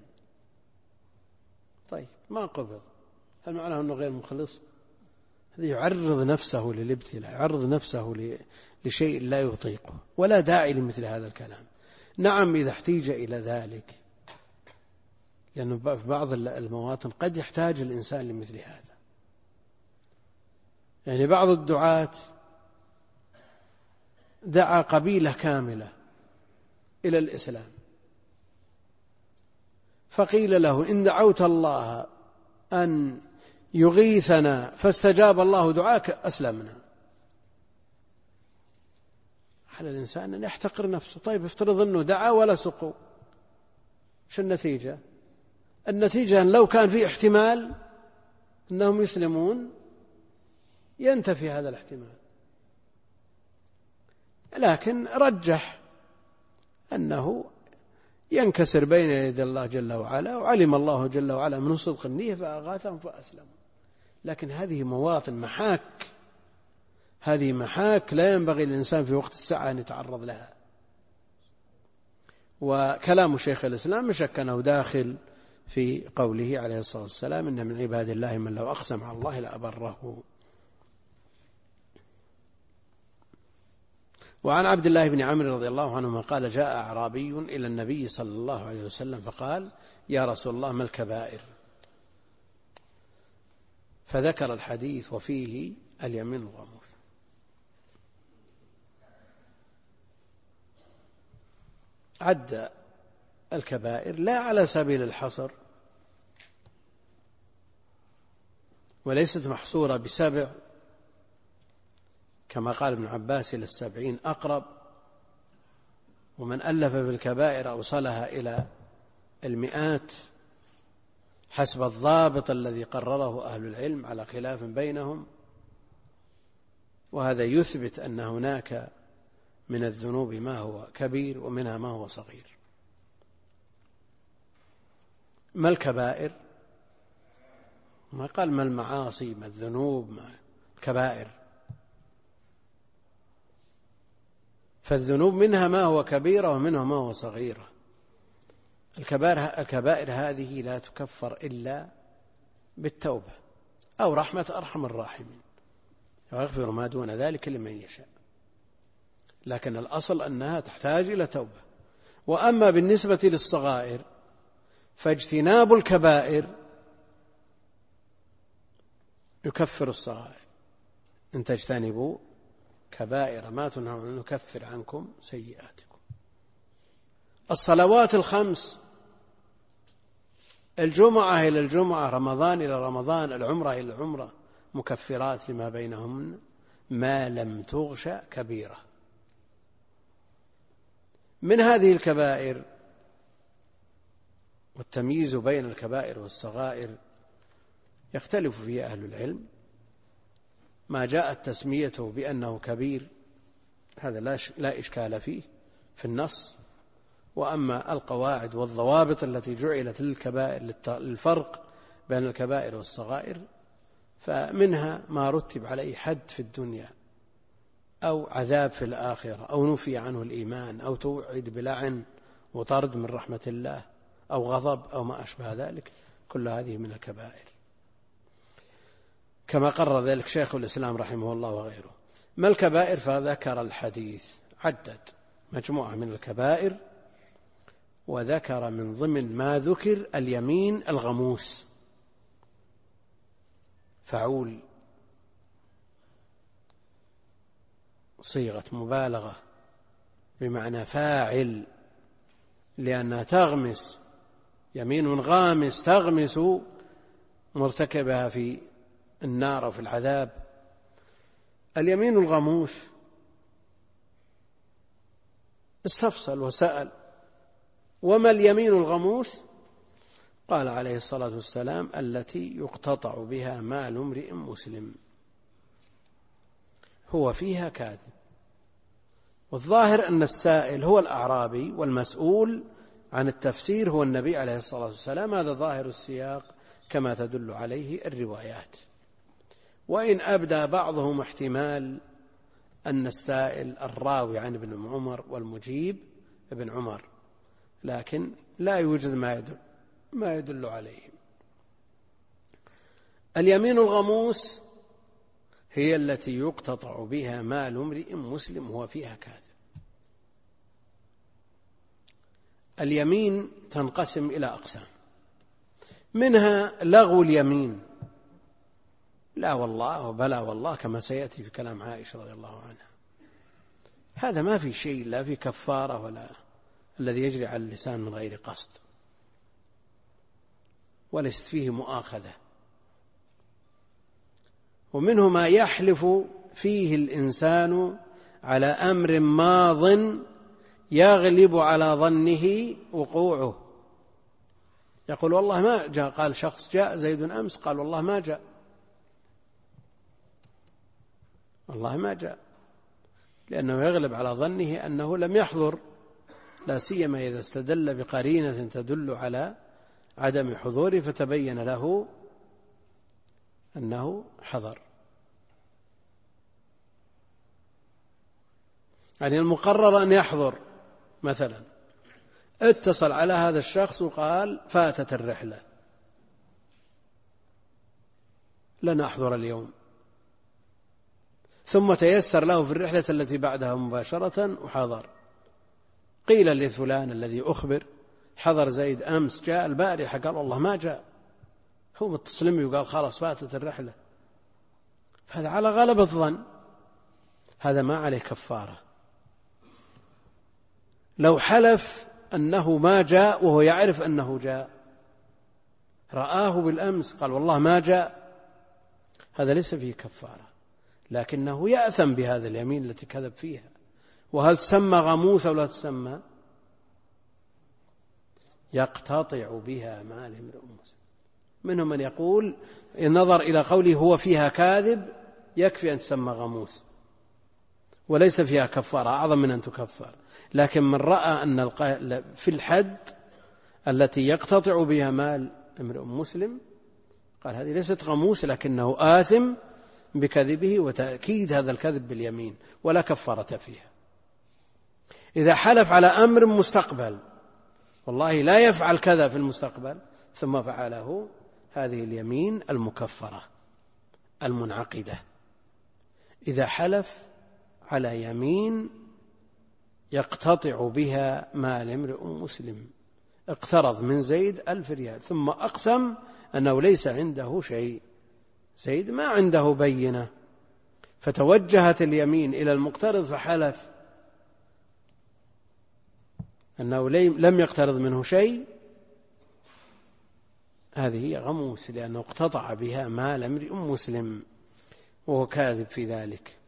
طيب، ما قبض، هل معناه أنه غير مخلص؟ هذا يعرض نفسه للابتلاء، يعرض نفسه لشيء لا يطيقه، ولا داعي لمثل هذا الكلام. نعم إذا احتيج إلى ذلك، لأنه في بعض المواطن قد يحتاج الإنسان لمثل هذا. يعني بعض الدعاة دعا قبيلة كاملة إلى الإسلام، فقيل له: إن دعوت الله أن يغيثنا فاستجاب الله دعاك أسلمنا. على الإنسان أن يحتقر نفسه. طيب، افترض أنه دعا ولا سقوا، شو النتيجة؟ النتيجة أن لو كان في احتمال أنهم يسلمون ينتفي هذا الاحتمال، لكن رجح أنه ينكسر بين يدي الله جل وعلا، وعلم الله جل وعلا من صدق النية فأغاثهم فأسلموا. لكن هذه مواطن محاك، هذه محاك لا ينبغي للإنسان في وقت الساعة أن يتعرض لها. وكلام شيخ الإسلام مشك أنه داخل في قوله عليه الصلاة والسلام: إن من عباد الله من لو أقسم على الله لأبره. وعن عبد الله بن عمرو رضي الله عنهما قال: جاء أعرابي إلى النبي صلى الله عليه وسلم فقال: يا رسول الله، ما الكبائر؟ فذكر الحديث وفيه اليمين الغموس. عد الكبائر لا على سبيل الحصر، وليست محصورة ب7 كما قال ابن عباس: إلى 70 أقرب. ومن ألف في الكبائر أوصلها إلى 100 حسب الضابط الذي قرره أهل العلم على خلاف بينهم. وهذا يثبت أن هناك من الذنوب ما هو كبير ومنها ما هو صغير. ما الكبائر؟ ما قال ما المعاصي، ما الذنوب، ما الكبائر. فالذنوب منها ما هو كبيرة ومنها ما هو صغيرة. الكبائر هذه لا تكفر إلا بالتوبة أو رحمة أرحم الراحمين، ويغفر ما دون ذلك لمن يشاء. لكن الأصل أنها تحتاج إلى توبة. وأما بالنسبة للصغائر فاجتناب الكبائر يكفر الصغائر. إن تجتنبوا كبائر ما تنهون عنه نكفر عنكم سيئاتكم. الصلوات الخمس، الجمعة إلى الجمعة، رمضان إلى رمضان، العمرة إلى العمرة، مكفرات لما بينهن ما لم تغش كبيرة. من هذه الكبائر، والتمييز بين الكبائر والصغائر يختلف فيه أهل العلم، ما جاءت تسميته بأنه كبير هذا لا إشكال فيه في النص، وأما القواعد والضوابط التي جعلت للكبائر للفرق بين الكبائر والصغائر فمنها ما رتب عليه حد في الدنيا أو عذاب في الآخرة أو نفي عنه الإيمان أو توعد بلعن وطرد من رحمة الله أو غضب أو ما أشبه ذلك، كل هذه من الكبائر كما قرر ذلك شيخ الإسلام رحمه الله وغيره. ما الكبائر؟ فذكر الحديث عدد مجموعة من الكبائر، وذكر من ضمن ما ذكر اليمين الغموس، فعول صيغة مبالغة بمعنى فاعل، لأنها تغمس، يمين غامس تغمس مرتكبها في النار أو في العذاب. اليمين الغموس استفصل وسأل: وما اليمين الغموس؟ قال عليه الصلاة والسلام: التي يقتطع بها مال امرئ مسلم هو فيها كاذب. والظاهر أن السائل هو الأعرابي والمسؤول عن التفسير هو النبي عليه الصلاة والسلام، هذا ظاهر السياق كما تدل عليه الروايات، وإن أبدى بعضهم احتمال أن السائل الراوي عن ابن عمر والمجيب ابن عمر، لكن لا يوجد ما يدل عليه. اليمين الغموس هي التي يقتطع بها مال امرئ مسلم هو فيها كاذب. اليمين تنقسم إلى أقسام، منها لغو اليمين، لا والله وبلا والله كما سيأتي في كلام عائشة رضي الله عنها، هذا ما في شيء، لا في كفارة ولا الذي يجري على اللسان من غير قصد، وليست فيه مؤاخذة. ومنه ما يحلف فيه الإنسان على أمر ماض يغلب على ظنه وقوعه، يقول والله ما جاء، قال شخص جاء زيد أمس، قال والله ما جاء، والله ما جاء، لأنه يغلب على ظنه أنه لم يحضر، لا سيما إذا استدل بقرينة تدل على عدم حضوره فتبين له أنه حضر. يعني المقرر أن يحضر، مثلا اتصل على هذا الشخص وقال فاتت الرحلة لن أحضر اليوم، ثم تيسر له في الرحلة التي بعدها مباشرة وحضر. قيل لفلان الذي أخبر حضر زيد أمس، جاء البارحة، قال والله ما جاء، هو متصل وقال خلاص فاتت الرحلة، فهذا على غلبة الظن، هذا ما عليه كفارة. لو حلف أنه ما جاء وهو يعرف أنه جاء، رآه بالأمس قال والله ما جاء، هذا ليس فيه كفارة، لكنه يأثم بهذا اليمين التي كذب فيها. وهل تسمى غموس أو لا تسمى؟ يقتطع بها مال امرئ مسلم. منهم من يقول النظر إلى قوله هو فيها كاذب يكفي أن تسمى غموس وليس فيها كفارة أعظم من أن تكفر، لكن من رأى أن في الحد التي يقتطع بها مال امرئ مسلم قال هذه ليست غموس، لكنه آثم بكذبه وتأكيد هذا الكذب باليمين ولا كفارة فيها. إذا حلف على أمر مستقبل والله لا يفعل كذا في المستقبل ثم فعله، هذه اليمين المكفرة المنعقدة. إذا حلف على يمين يقتطع بها مال امرئ مسلم، اقترض من زيد 1000 ريال ثم أقسم أنه ليس عنده شيء، زيد ما عنده بينة، فتوجهت اليمين إلى المقترض فحلف أنه لم يقترض منه شيء، هذه غموس لأنه اقتطع بها مال امرئ مسلم وهو كاذب في ذلك.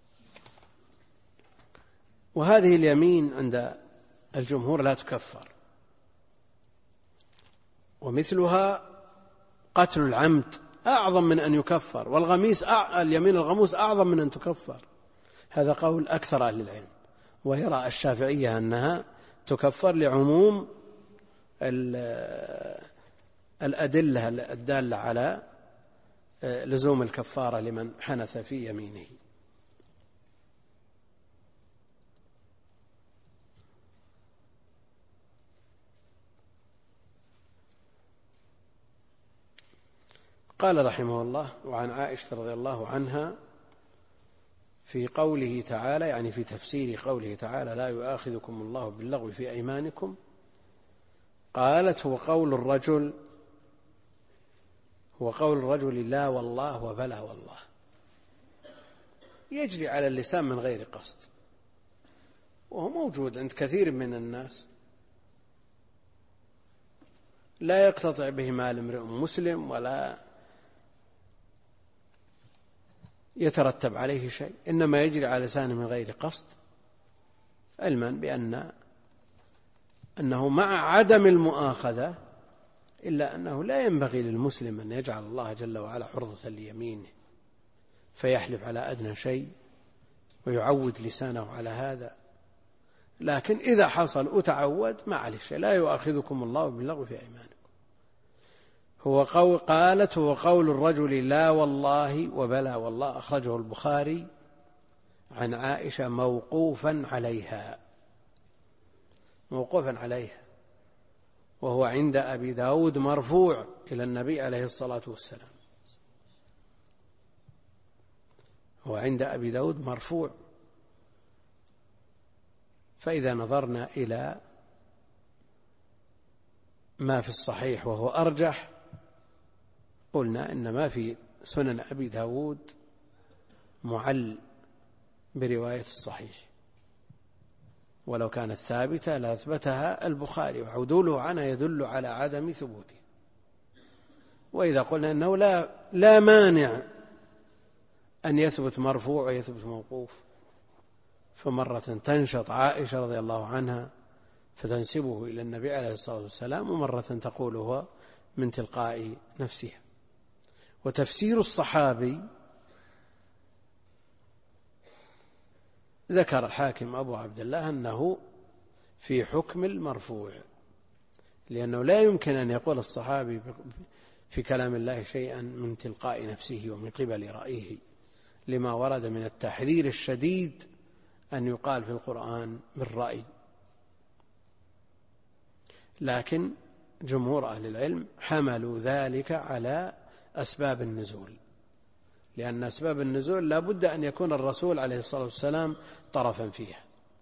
وهذه اليمين عند الجمهور لا تكفر، ومثلها قتل العمد أعظم من أن يكفر، والغميس اليمين الغموس أعظم من أن تكفر. هذا قول أكثر أهل العلم. ويرى الشافعية أنها تكفر لعموم الأدلة الدالة على لزوم الكفارة لمن حنث في يمينه. قال رحمه الله: وعن عائشة رضي الله عنها في قوله تعالى، يعني في تفسير قوله تعالى: لا يؤاخذكم الله باللغو في أيمانكم، قالت: هو قول الرجل لا والله وبلا والله، يجري على اللسان من غير قصد، وهو موجود عند كثير من الناس، لا يقتطع به مال امرئ مسلم ولا يترتب عليه شيء، إنما يجري على لسانه من غير قصد، علما أنه مع عدم المؤاخذة إلا أنه لا ينبغي للمسلم أن يجعل الله جل وعلا عرضة ليمينه فيحلف على أدنى شيء ويعود لسانه على هذا. لكن إذا حصل وتعود ما عليه شيء، لا يؤاخذكم الله باللغو في أيمانكم. قالت: هو قول الرجل لا والله وبلا والله، أخرجه البخاري عن عائشة موقوفا عليها، وهو عند أبي داود مرفوع إلى النبي عليه الصلاة والسلام، فإذا نظرنا إلى ما في الصحيح وهو أرجح، قلنا إن ما في سنن أبي داود معل برواية الصحيح، ولو كانت ثابتة لأثبتها البخاري، وعدوله عنها يدل على عدم ثبوته. وإذا قلنا أنه لا مانع أن يثبت مرفوع ويثبت موقوف، فمرة تنشط عائشة رضي الله عنها فتنسبه إلى النبي عليه الصلاة والسلام، ومرة تقول هو من تلقاء نفسها. وتفسير الصحابي ذكر الحاكم أبو عبد الله أنه في حكم المرفوع، لأنه لا يمكن أن يقول الصحابي في كلام الله شيئا من تلقاء نفسه ومن قبل رأيه، لما ورد من التحذير الشديد أن يقال في القرآن بالرأي. لكن جمهور أهل العلم حملوا ذلك على أسباب النزول، لأن أسباب النزول لا بد أن يكون الرسول عليه الصلاة والسلام طرفا فيها،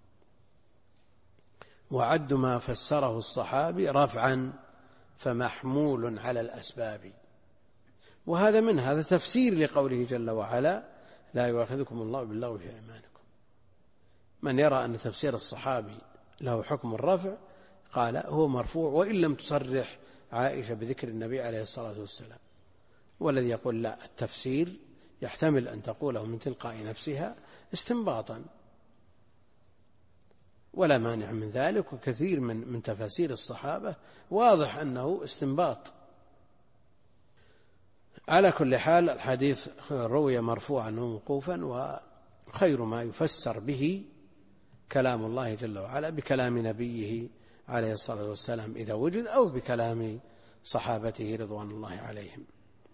وعد ما فسره الصحابي رفعا فمحمول على الأسباب. وهذا هذا تفسير لقوله جل وعلا: لا يؤاخذكم الله باللغو في أيمانكم. من يرى أن تفسير الصحابي له حكم الرفع قال هو مرفوع، وإن لم تصرح عائشة بذكر النبي عليه الصلاة والسلام. والذي يقول لا، التفسير يحتمل أن تقوله من تلقاء نفسها استنباطا، ولا مانع من ذلك، وكثير من تفاسير الصحابة واضح أنه استنباط. على كل حال الحديث روي مرفوعا وموقوفا، وخير ما يفسر به كلام الله جل وعلا بكلام نبيه عليه الصلاة والسلام إذا وجد، أو بكلام صحابته رضوان الله عليهم.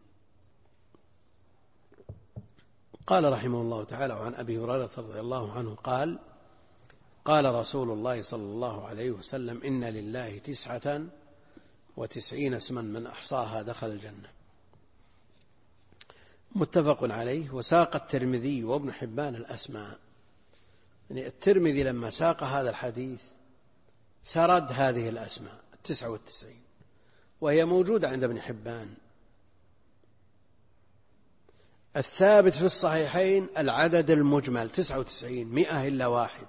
قال رحمه الله تعالى: وعن أبي هريرة رضي الله عنه قال: قال رسول الله صلى الله عليه وسلم: إن لله 99 اسما من أحصاها دخل الجنة. متفق عليه. وساق الترمذي وابن حبان الأسماء، يعني الترمذي لما ساق هذا الحديث سرد هذه الأسماء 99، وهي موجودة عند ابن حبان. الثابت في الصحيحين العدد المجمل 99، 100 إلا واحد.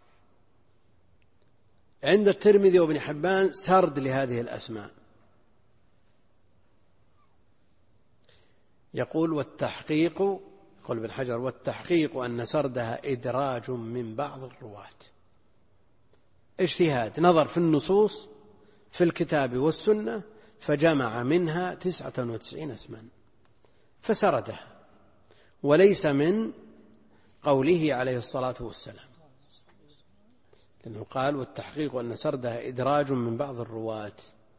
عند الترمذي وابن حبان سرد لهذه الأسماء. يقول: والتحقيق قول ابن حجر: والتحقيق أن سردها إدراج من بعض الرواة. اجتهاد، نظر في النصوص في الكتاب والسنة فجمع منها 99 اسما فسردها، وليس من قوله عليه الصلاة والسلام، لأنه قال: والتحقيق أن سردها إدراج من بعض الرواة.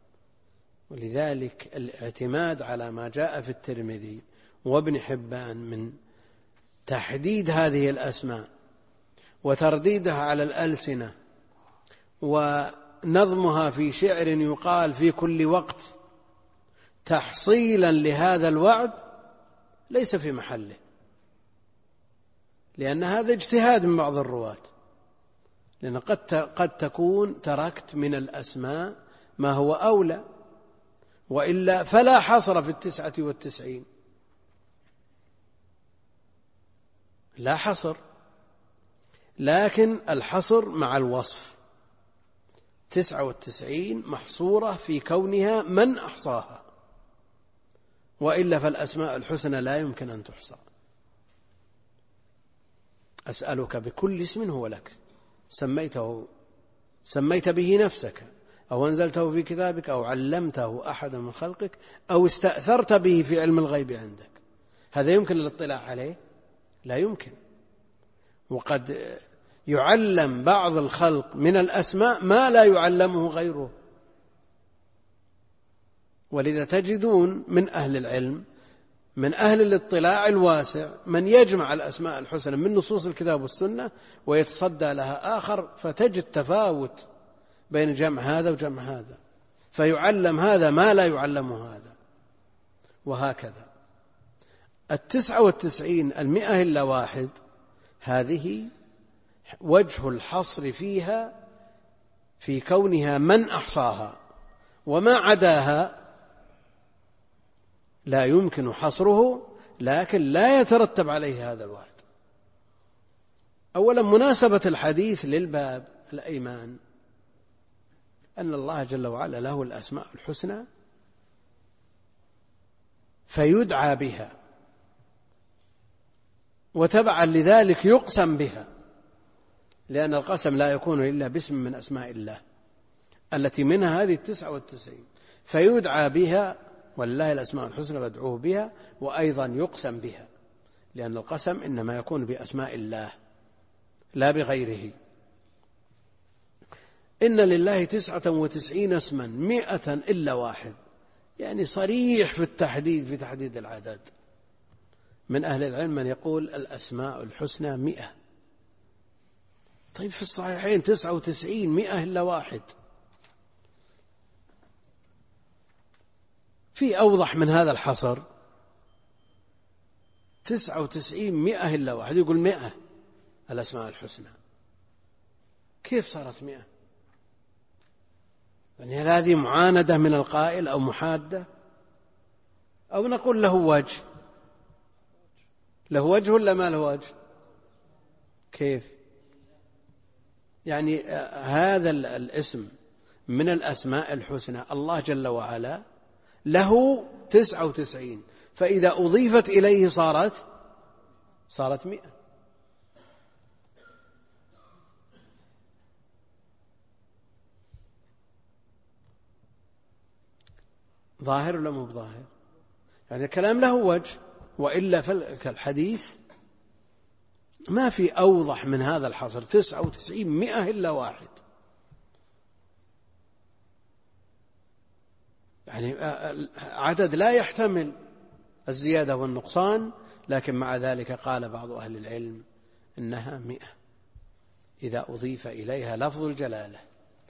ولذلك الاعتماد على ما جاء في الترمذي وابن حبان من تحديد هذه الأسماء وترديدها على الألسنة ونظمها في شعر يقال في كل وقت تحصيلا لهذا الوعد ليس في محله، لأن هذا اجتهاد من بعض الرواة، لأن قد تكون تركت من الأسماء ما هو أولى، وإلا فلا حصر في 99، لا حصر، لكن الحصر مع الوصف. 99 محصورة في كونها من أحصاها، وإلا فالأسماء الحسنى لا يمكن أن تحصى. أسألك بكل اسم هو لك سميت به نفسك أو أنزلته في كتابك أو علمته أحدا من خلقك أو استأثرت به في علم الغيب عندك. هذا يمكن الاطلاع عليه؟ لا يمكن. وقد يعلم بعض الخلق من الأسماء ما لا يعلمه غيره. ولذا تجدون من أهل العلم من أهل الاطلاع الواسع من يجمع الأسماء الحسنى من نصوص الكتاب والسنة ويتصدى لها آخر، فتجد تفاوت بين جمع هذا وجمع هذا، فيعلم هذا ما لا يعلمه هذا، وهكذا. 99 100 إلا واحد هذه وجه الحصر فيها في كونها من أحصاها، وما عداها لا يمكن حصره، لكن لا يترتب عليه هذا الوعد. أولا مناسبة الحديث للباب الأيمان أن الله جل وعلا له الأسماء الحسنى فيدعى بها، وتبعا لذلك يقسم بها، لأن القسم لا يكون إلا باسم من أسماء الله التي منها هذه 99، فيدعى بها، ولله الأسماء الحسنى فادعوه بها، وأيضا يقسم بها، لأن القسم إنما يكون بأسماء الله لا بغيره. إن لله 99 اسما 100 إلا واحد، يعني صريح في التحديد، في تحديد العدد. من أهل العلم من يقول الأسماء الحسنى 100. طيب في الصحيحين 99 100 إلا واحد، في أوضح من هذا الحصر؟ 99 100 إلا واحد، يقول 100 الأسماء الحسنى، كيف صارت 100؟ يعني هل هذه معاندة من القائل أو محادة، أو نقول له وجه؟ له وجه ولا ما له وجه؟ كيف؟ يعني هذا الاسم من الأسماء الحسنى، الله جل وعلا له 99، فإذا أضيفت إليه صارت 100. ظاهر ولا مو بظاهر؟ يعني الكلام له وجه، وإلا فالحديث ما في أوضح من هذا الحصر. 99 100 إلا واحد، يعني عدد لا يحتمل الزيادة والنقصان، لكن مع ذلك قال بعض أهل العلم إنها 100 إذا أضيف إليها لفظ الجلالة.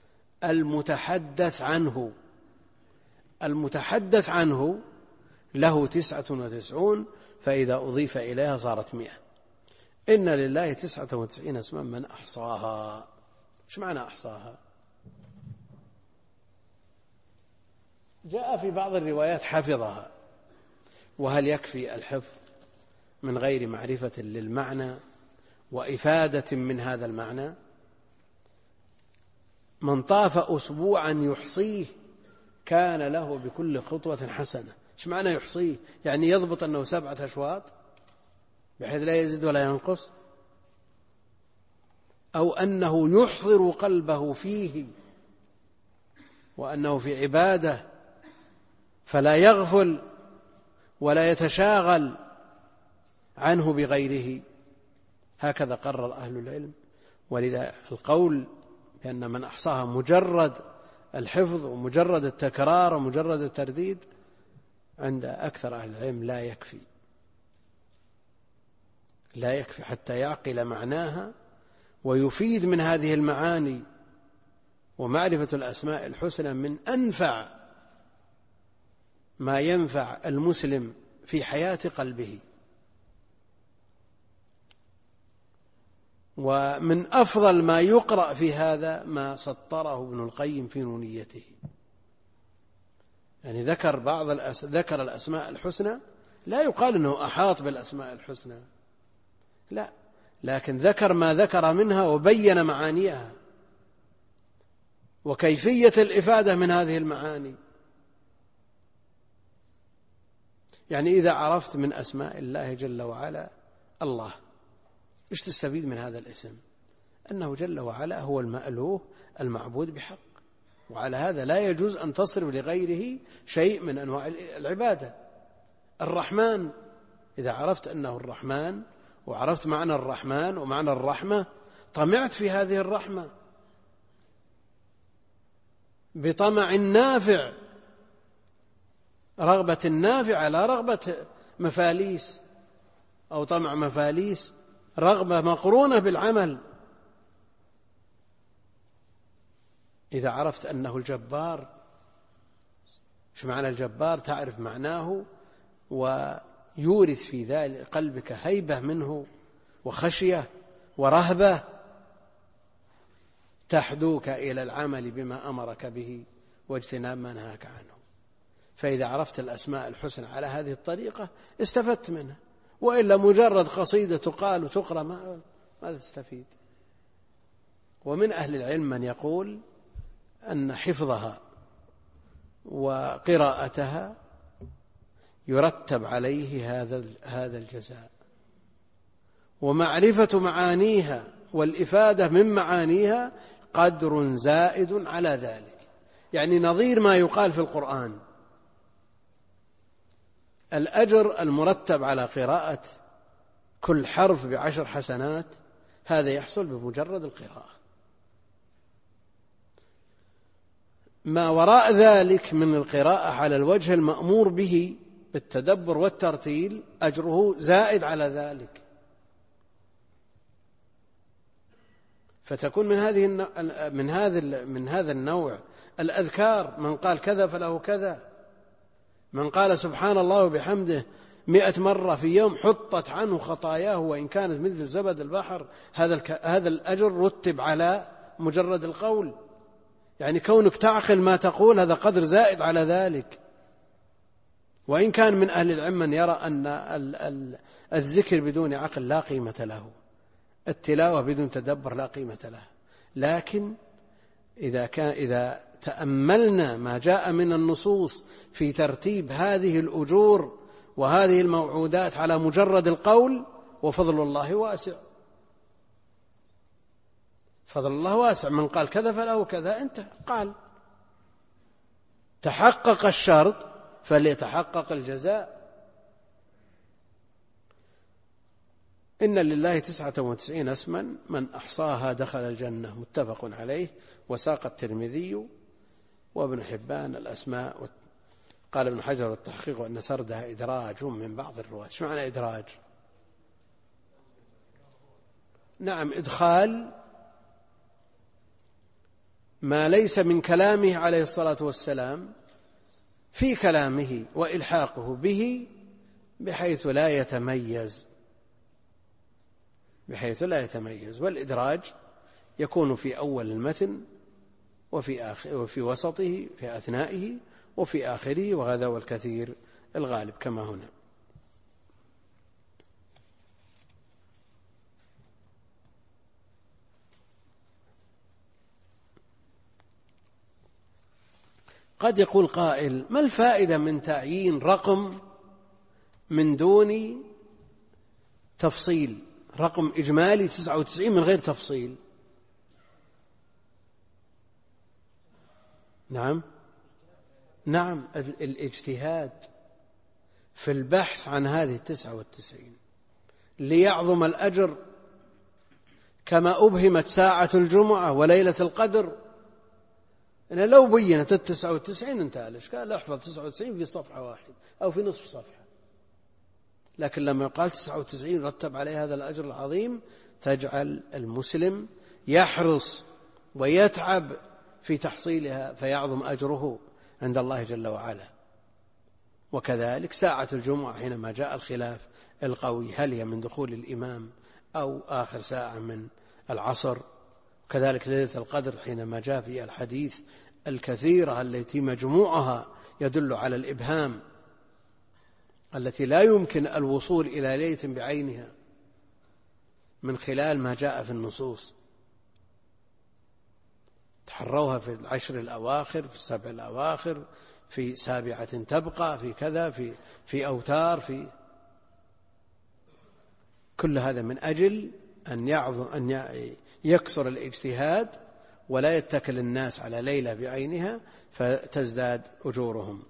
المتحدث عنه له 99، فإذا أضيف إليها صارت 100. إن لله 99 اسما من أحصاها. إيش معنى أحصاها؟ جاء في بعض الروايات حفظها، وهل يكفي الحفظ من غير معرفة للمعنى وإفادة من هذا المعنى؟ من طاف أسبوعا يحصيه كان له بكل خطوة حسنة. إيش معنى يحصيه؟ يعني يضبط أنه 7 أشواط؟ بحيث لا يزيد ولا ينقص، أو أنه يحضر قلبه فيه وأنه في عبادة فلا يغفل ولا يتشاغل عنه بغيره. هكذا قرر أهل العلم. ولذا القول بأن من أحصاها مجرد الحفظ ومجرد التكرار ومجرد الترديد عند أكثر أهل العلم لا يكفي حتى يعقل معناها ويفيد من هذه المعاني. ومعرفة الأسماء الحسنى من أنفع ما ينفع المسلم في حياة قلبه، ومن أفضل ما يقرأ في هذا ما سطره ابن القيم في نونيته. يعني ذكر الأسماء الحسنى، لا يقال أنه أحاط بالأسماء الحسنى، لا، لكن ذكر ما ذكر منها وبين معانيها وكيفية الإفادة من هذه المعاني. يعني إذا عرفت من أسماء الله جل وعلا الله، إيش تستفيد من هذا الاسم؟ أنه جل وعلا هو المألوه المعبود بحق، وعلى هذا لا يجوز أن تصرف لغيره شيء من أنواع العبادة. الرحمن، إذا عرفت أنه الرحمن وعرفت معنى الرحمن ومعنى الرحمة طمعت في هذه الرحمة بطمع نافع، رغبة نافعة لا رغبة مفاليس أو طمع مفاليس، رغبة مقرونة بالعمل. إذا عرفت أنه الجبار، إيش معنى الجبار؟ تعرف معناه ويورث في ذلك قلبك هيبة منه وخشية ورهبة تحدوك إلى العمل بما أمرك به واجتناب ما نهاك عنه. فإذا عرفت الأسماء الحسنى على هذه الطريقة استفدت منها، وإلا مجرد قصيدة تقال وتقرأ ماذا تستفيد؟ ومن أهل العلم من يقول أن حفظها وقراءتها يرتب عليه هذا الجزاء، ومعرفة معانيها والإفادة من معانيها قدر زائد على ذلك. يعني نظير ما يقال في القرآن، الأجر المرتب على قراءة كل حرف ب10 حسنات، هذا يحصل بمجرد القراءة. ما وراء ذلك من القراءة على الوجه المأمور به بالتدبر والترتيل أجره زائد على ذلك. فتكون من هذا النوع الأذكار، من قال كذا فله كذا، من قال سبحان الله وبحمده 100 مرة في يوم حطت عنه خطاياه وإن كانت مثل زبد البحر، هذا الأجر رتب على مجرد القول. يعني كونك تعقل ما تقول هذا قدر زائد على ذلك. وإن كان من أهل العلم من يرى أن الذكر بدون عقل لا قيمة له، التلاوة بدون تدبر لا قيمة له، لكن إذا تأملنا ما جاء من النصوص في ترتيب هذه الأجور وهذه الموعودات على مجرد القول، وفضل الله واسع، فضل الله واسع. من قال كذا فله كذا، انت قال تحقق الشرط فليتحقق الجزاء. إن لله 99 اسما من أحصاها دخل الجنة، متفق عليه. وساق الترمذي وابن حبان الأسماء. قال ابن حجر التحقيق أن سردها إدراج من بعض الرواة. ايش معنى إدراج؟ نعم، إدخال ما ليس من كلامه عليه الصلاة والسلام في كلامه وإلحاقه به بحيث لا يتميز. والإدراج يكون في أول المتن وفي وسطه، في أثنائه، وفي آخره، وهذا هو الكثير الغالب كما هنا. قد يقول قائل: ما الفائدة من تعيين رقم من دون تفصيل، رقم إجمالي 99 من غير تفصيل. نعم الاجتهاد في البحث عن هذه 99 ليعظم الأجر، كما أبهمت ساعة الجمعة وليلة القدر. إن لو بينت 99 انتهى الإشكال، احفظ 99 في صفحة واحدة أو في نصف صفحة، لكن لما يقال 99 رتب عليه هذا الأجر العظيم، تجعل المسلم يحرص ويتعب في تحصيلها فيعظم أجره عند الله جل وعلا. وكذلك ساعة الجمعة حينما جاء الخلاف القوي هل هي من دخول الإمام أو آخر ساعة من العصر، وكذلك ليلة القدر حينما جاء في الحديث الكثيرة التي مجموعها يدل على الإبهام، التي لا يمكن الوصول إلى ليلة بعينها من خلال ما جاء في النصوص. تحروها في العشر الأواخر، في السبع الأواخر، في سابعة تبقى، في كذا، في أوتار، في كل هذا من أجل أن يكثر الاجتهاد ولا يتكل الناس على ليلة بعينها فتزداد أجورهم.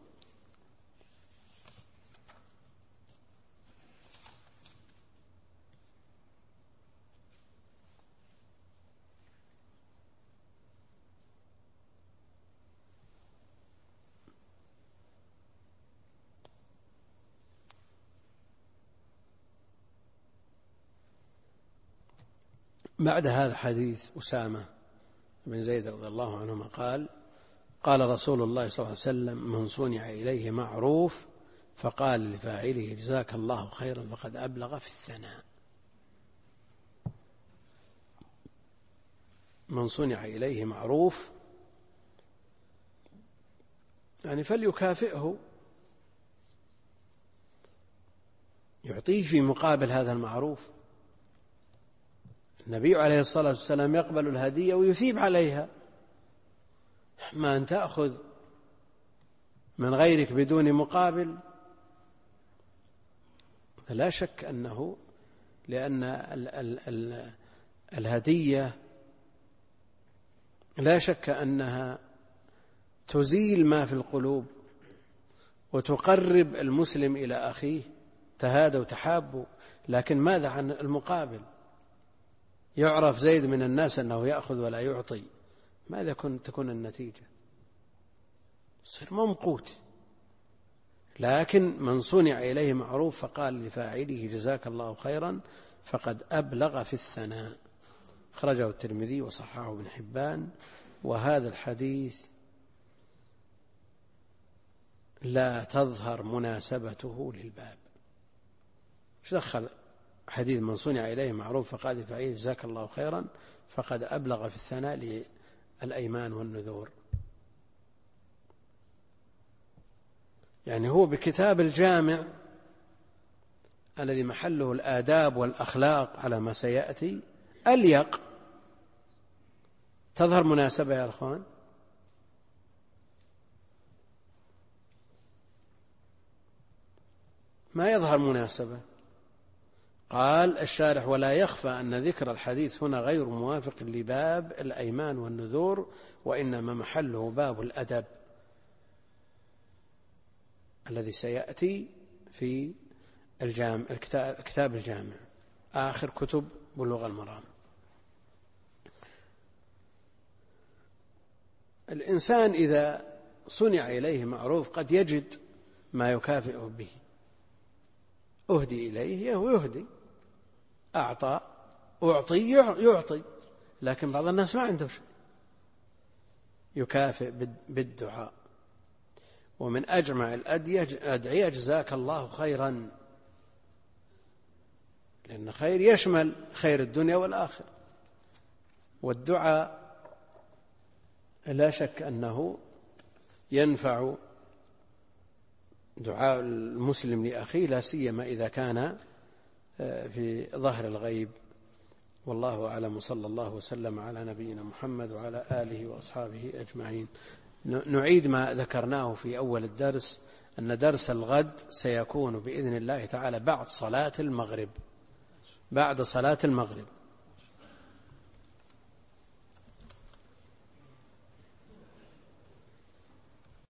بعد هذا حديث أسامة بن زيد رضي الله عنهما قال رسول الله صلى الله عليه وسلم: من صنع إليه معروف فقال لفاعله جزاك الله خيرا فقد أبلغ في الثناء. من صنع إليه معروف يعني فليكافئه، يعطيه في مقابل هذا المعروف. النبي عليه الصلاة والسلام يقبل الهدية ويثيب عليها، ما أن تأخذ من غيرك بدون مقابل. لا شك أنه لأن الهدية لا شك أنها تزيل ما في القلوب وتقرب المسلم إلى أخيه، تهادوا وتحابوا. لكن ماذا عن المقابل؟ يعرف زيد من الناس أنه يأخذ ولا يعطي، ماذا تكون النتيجة؟ يصير ممقوت. لكن من صنع إليه معروف فقال لفاعله جزاك الله خيرا فقد أبلغ في الثناء. أخرجه الترمذي وصححه ابن حبان. وهذا الحديث لا تظهر مناسبته للباب. ايش دخل حديث من صنع إليه معروف فقال لفاعله جزاك الله خيرا فقد أبلغ في الثناء للأيمان والنذور؟ يعني هو بكتاب الجامع الذي محله الآداب والأخلاق على ما سيأتي أليق. تظهر مناسبة يا أخوان؟ ما يظهر مناسبة. قال الشارح: ولا يخفى أن ذكر الحديث هنا غير موافق لباب الأيمان والنذور، وإنما محله باب الأدب الذي سيأتي في الكتاب الجامع آخر كتب بلوغ المرام. الإنسان إذا صنع إليه معروف قد يجد ما يكافئه به. أهدي إليه ويهدي، أعطى أعطي يعطي، لكن بعض الناس ما عنده شيء، يكافئ بالدعاء. ومن أجمع الأدعية جزاك الله خيرا، لأن خير يشمل خير الدنيا والآخرة. والدعاء لا شك أنه ينفع دعاء المسلم لأخيه، لا سيما إذا كان في ظهر الغيب. والله أعلم، صلى الله وسلم على نبينا محمد وعلى آله وأصحابه أجمعين. نعيد ما ذكرناه في أول الدرس، أن درس الغد سيكون بإذن الله تعالى بعد صلاة المغرب. بعد صلاة المغرب.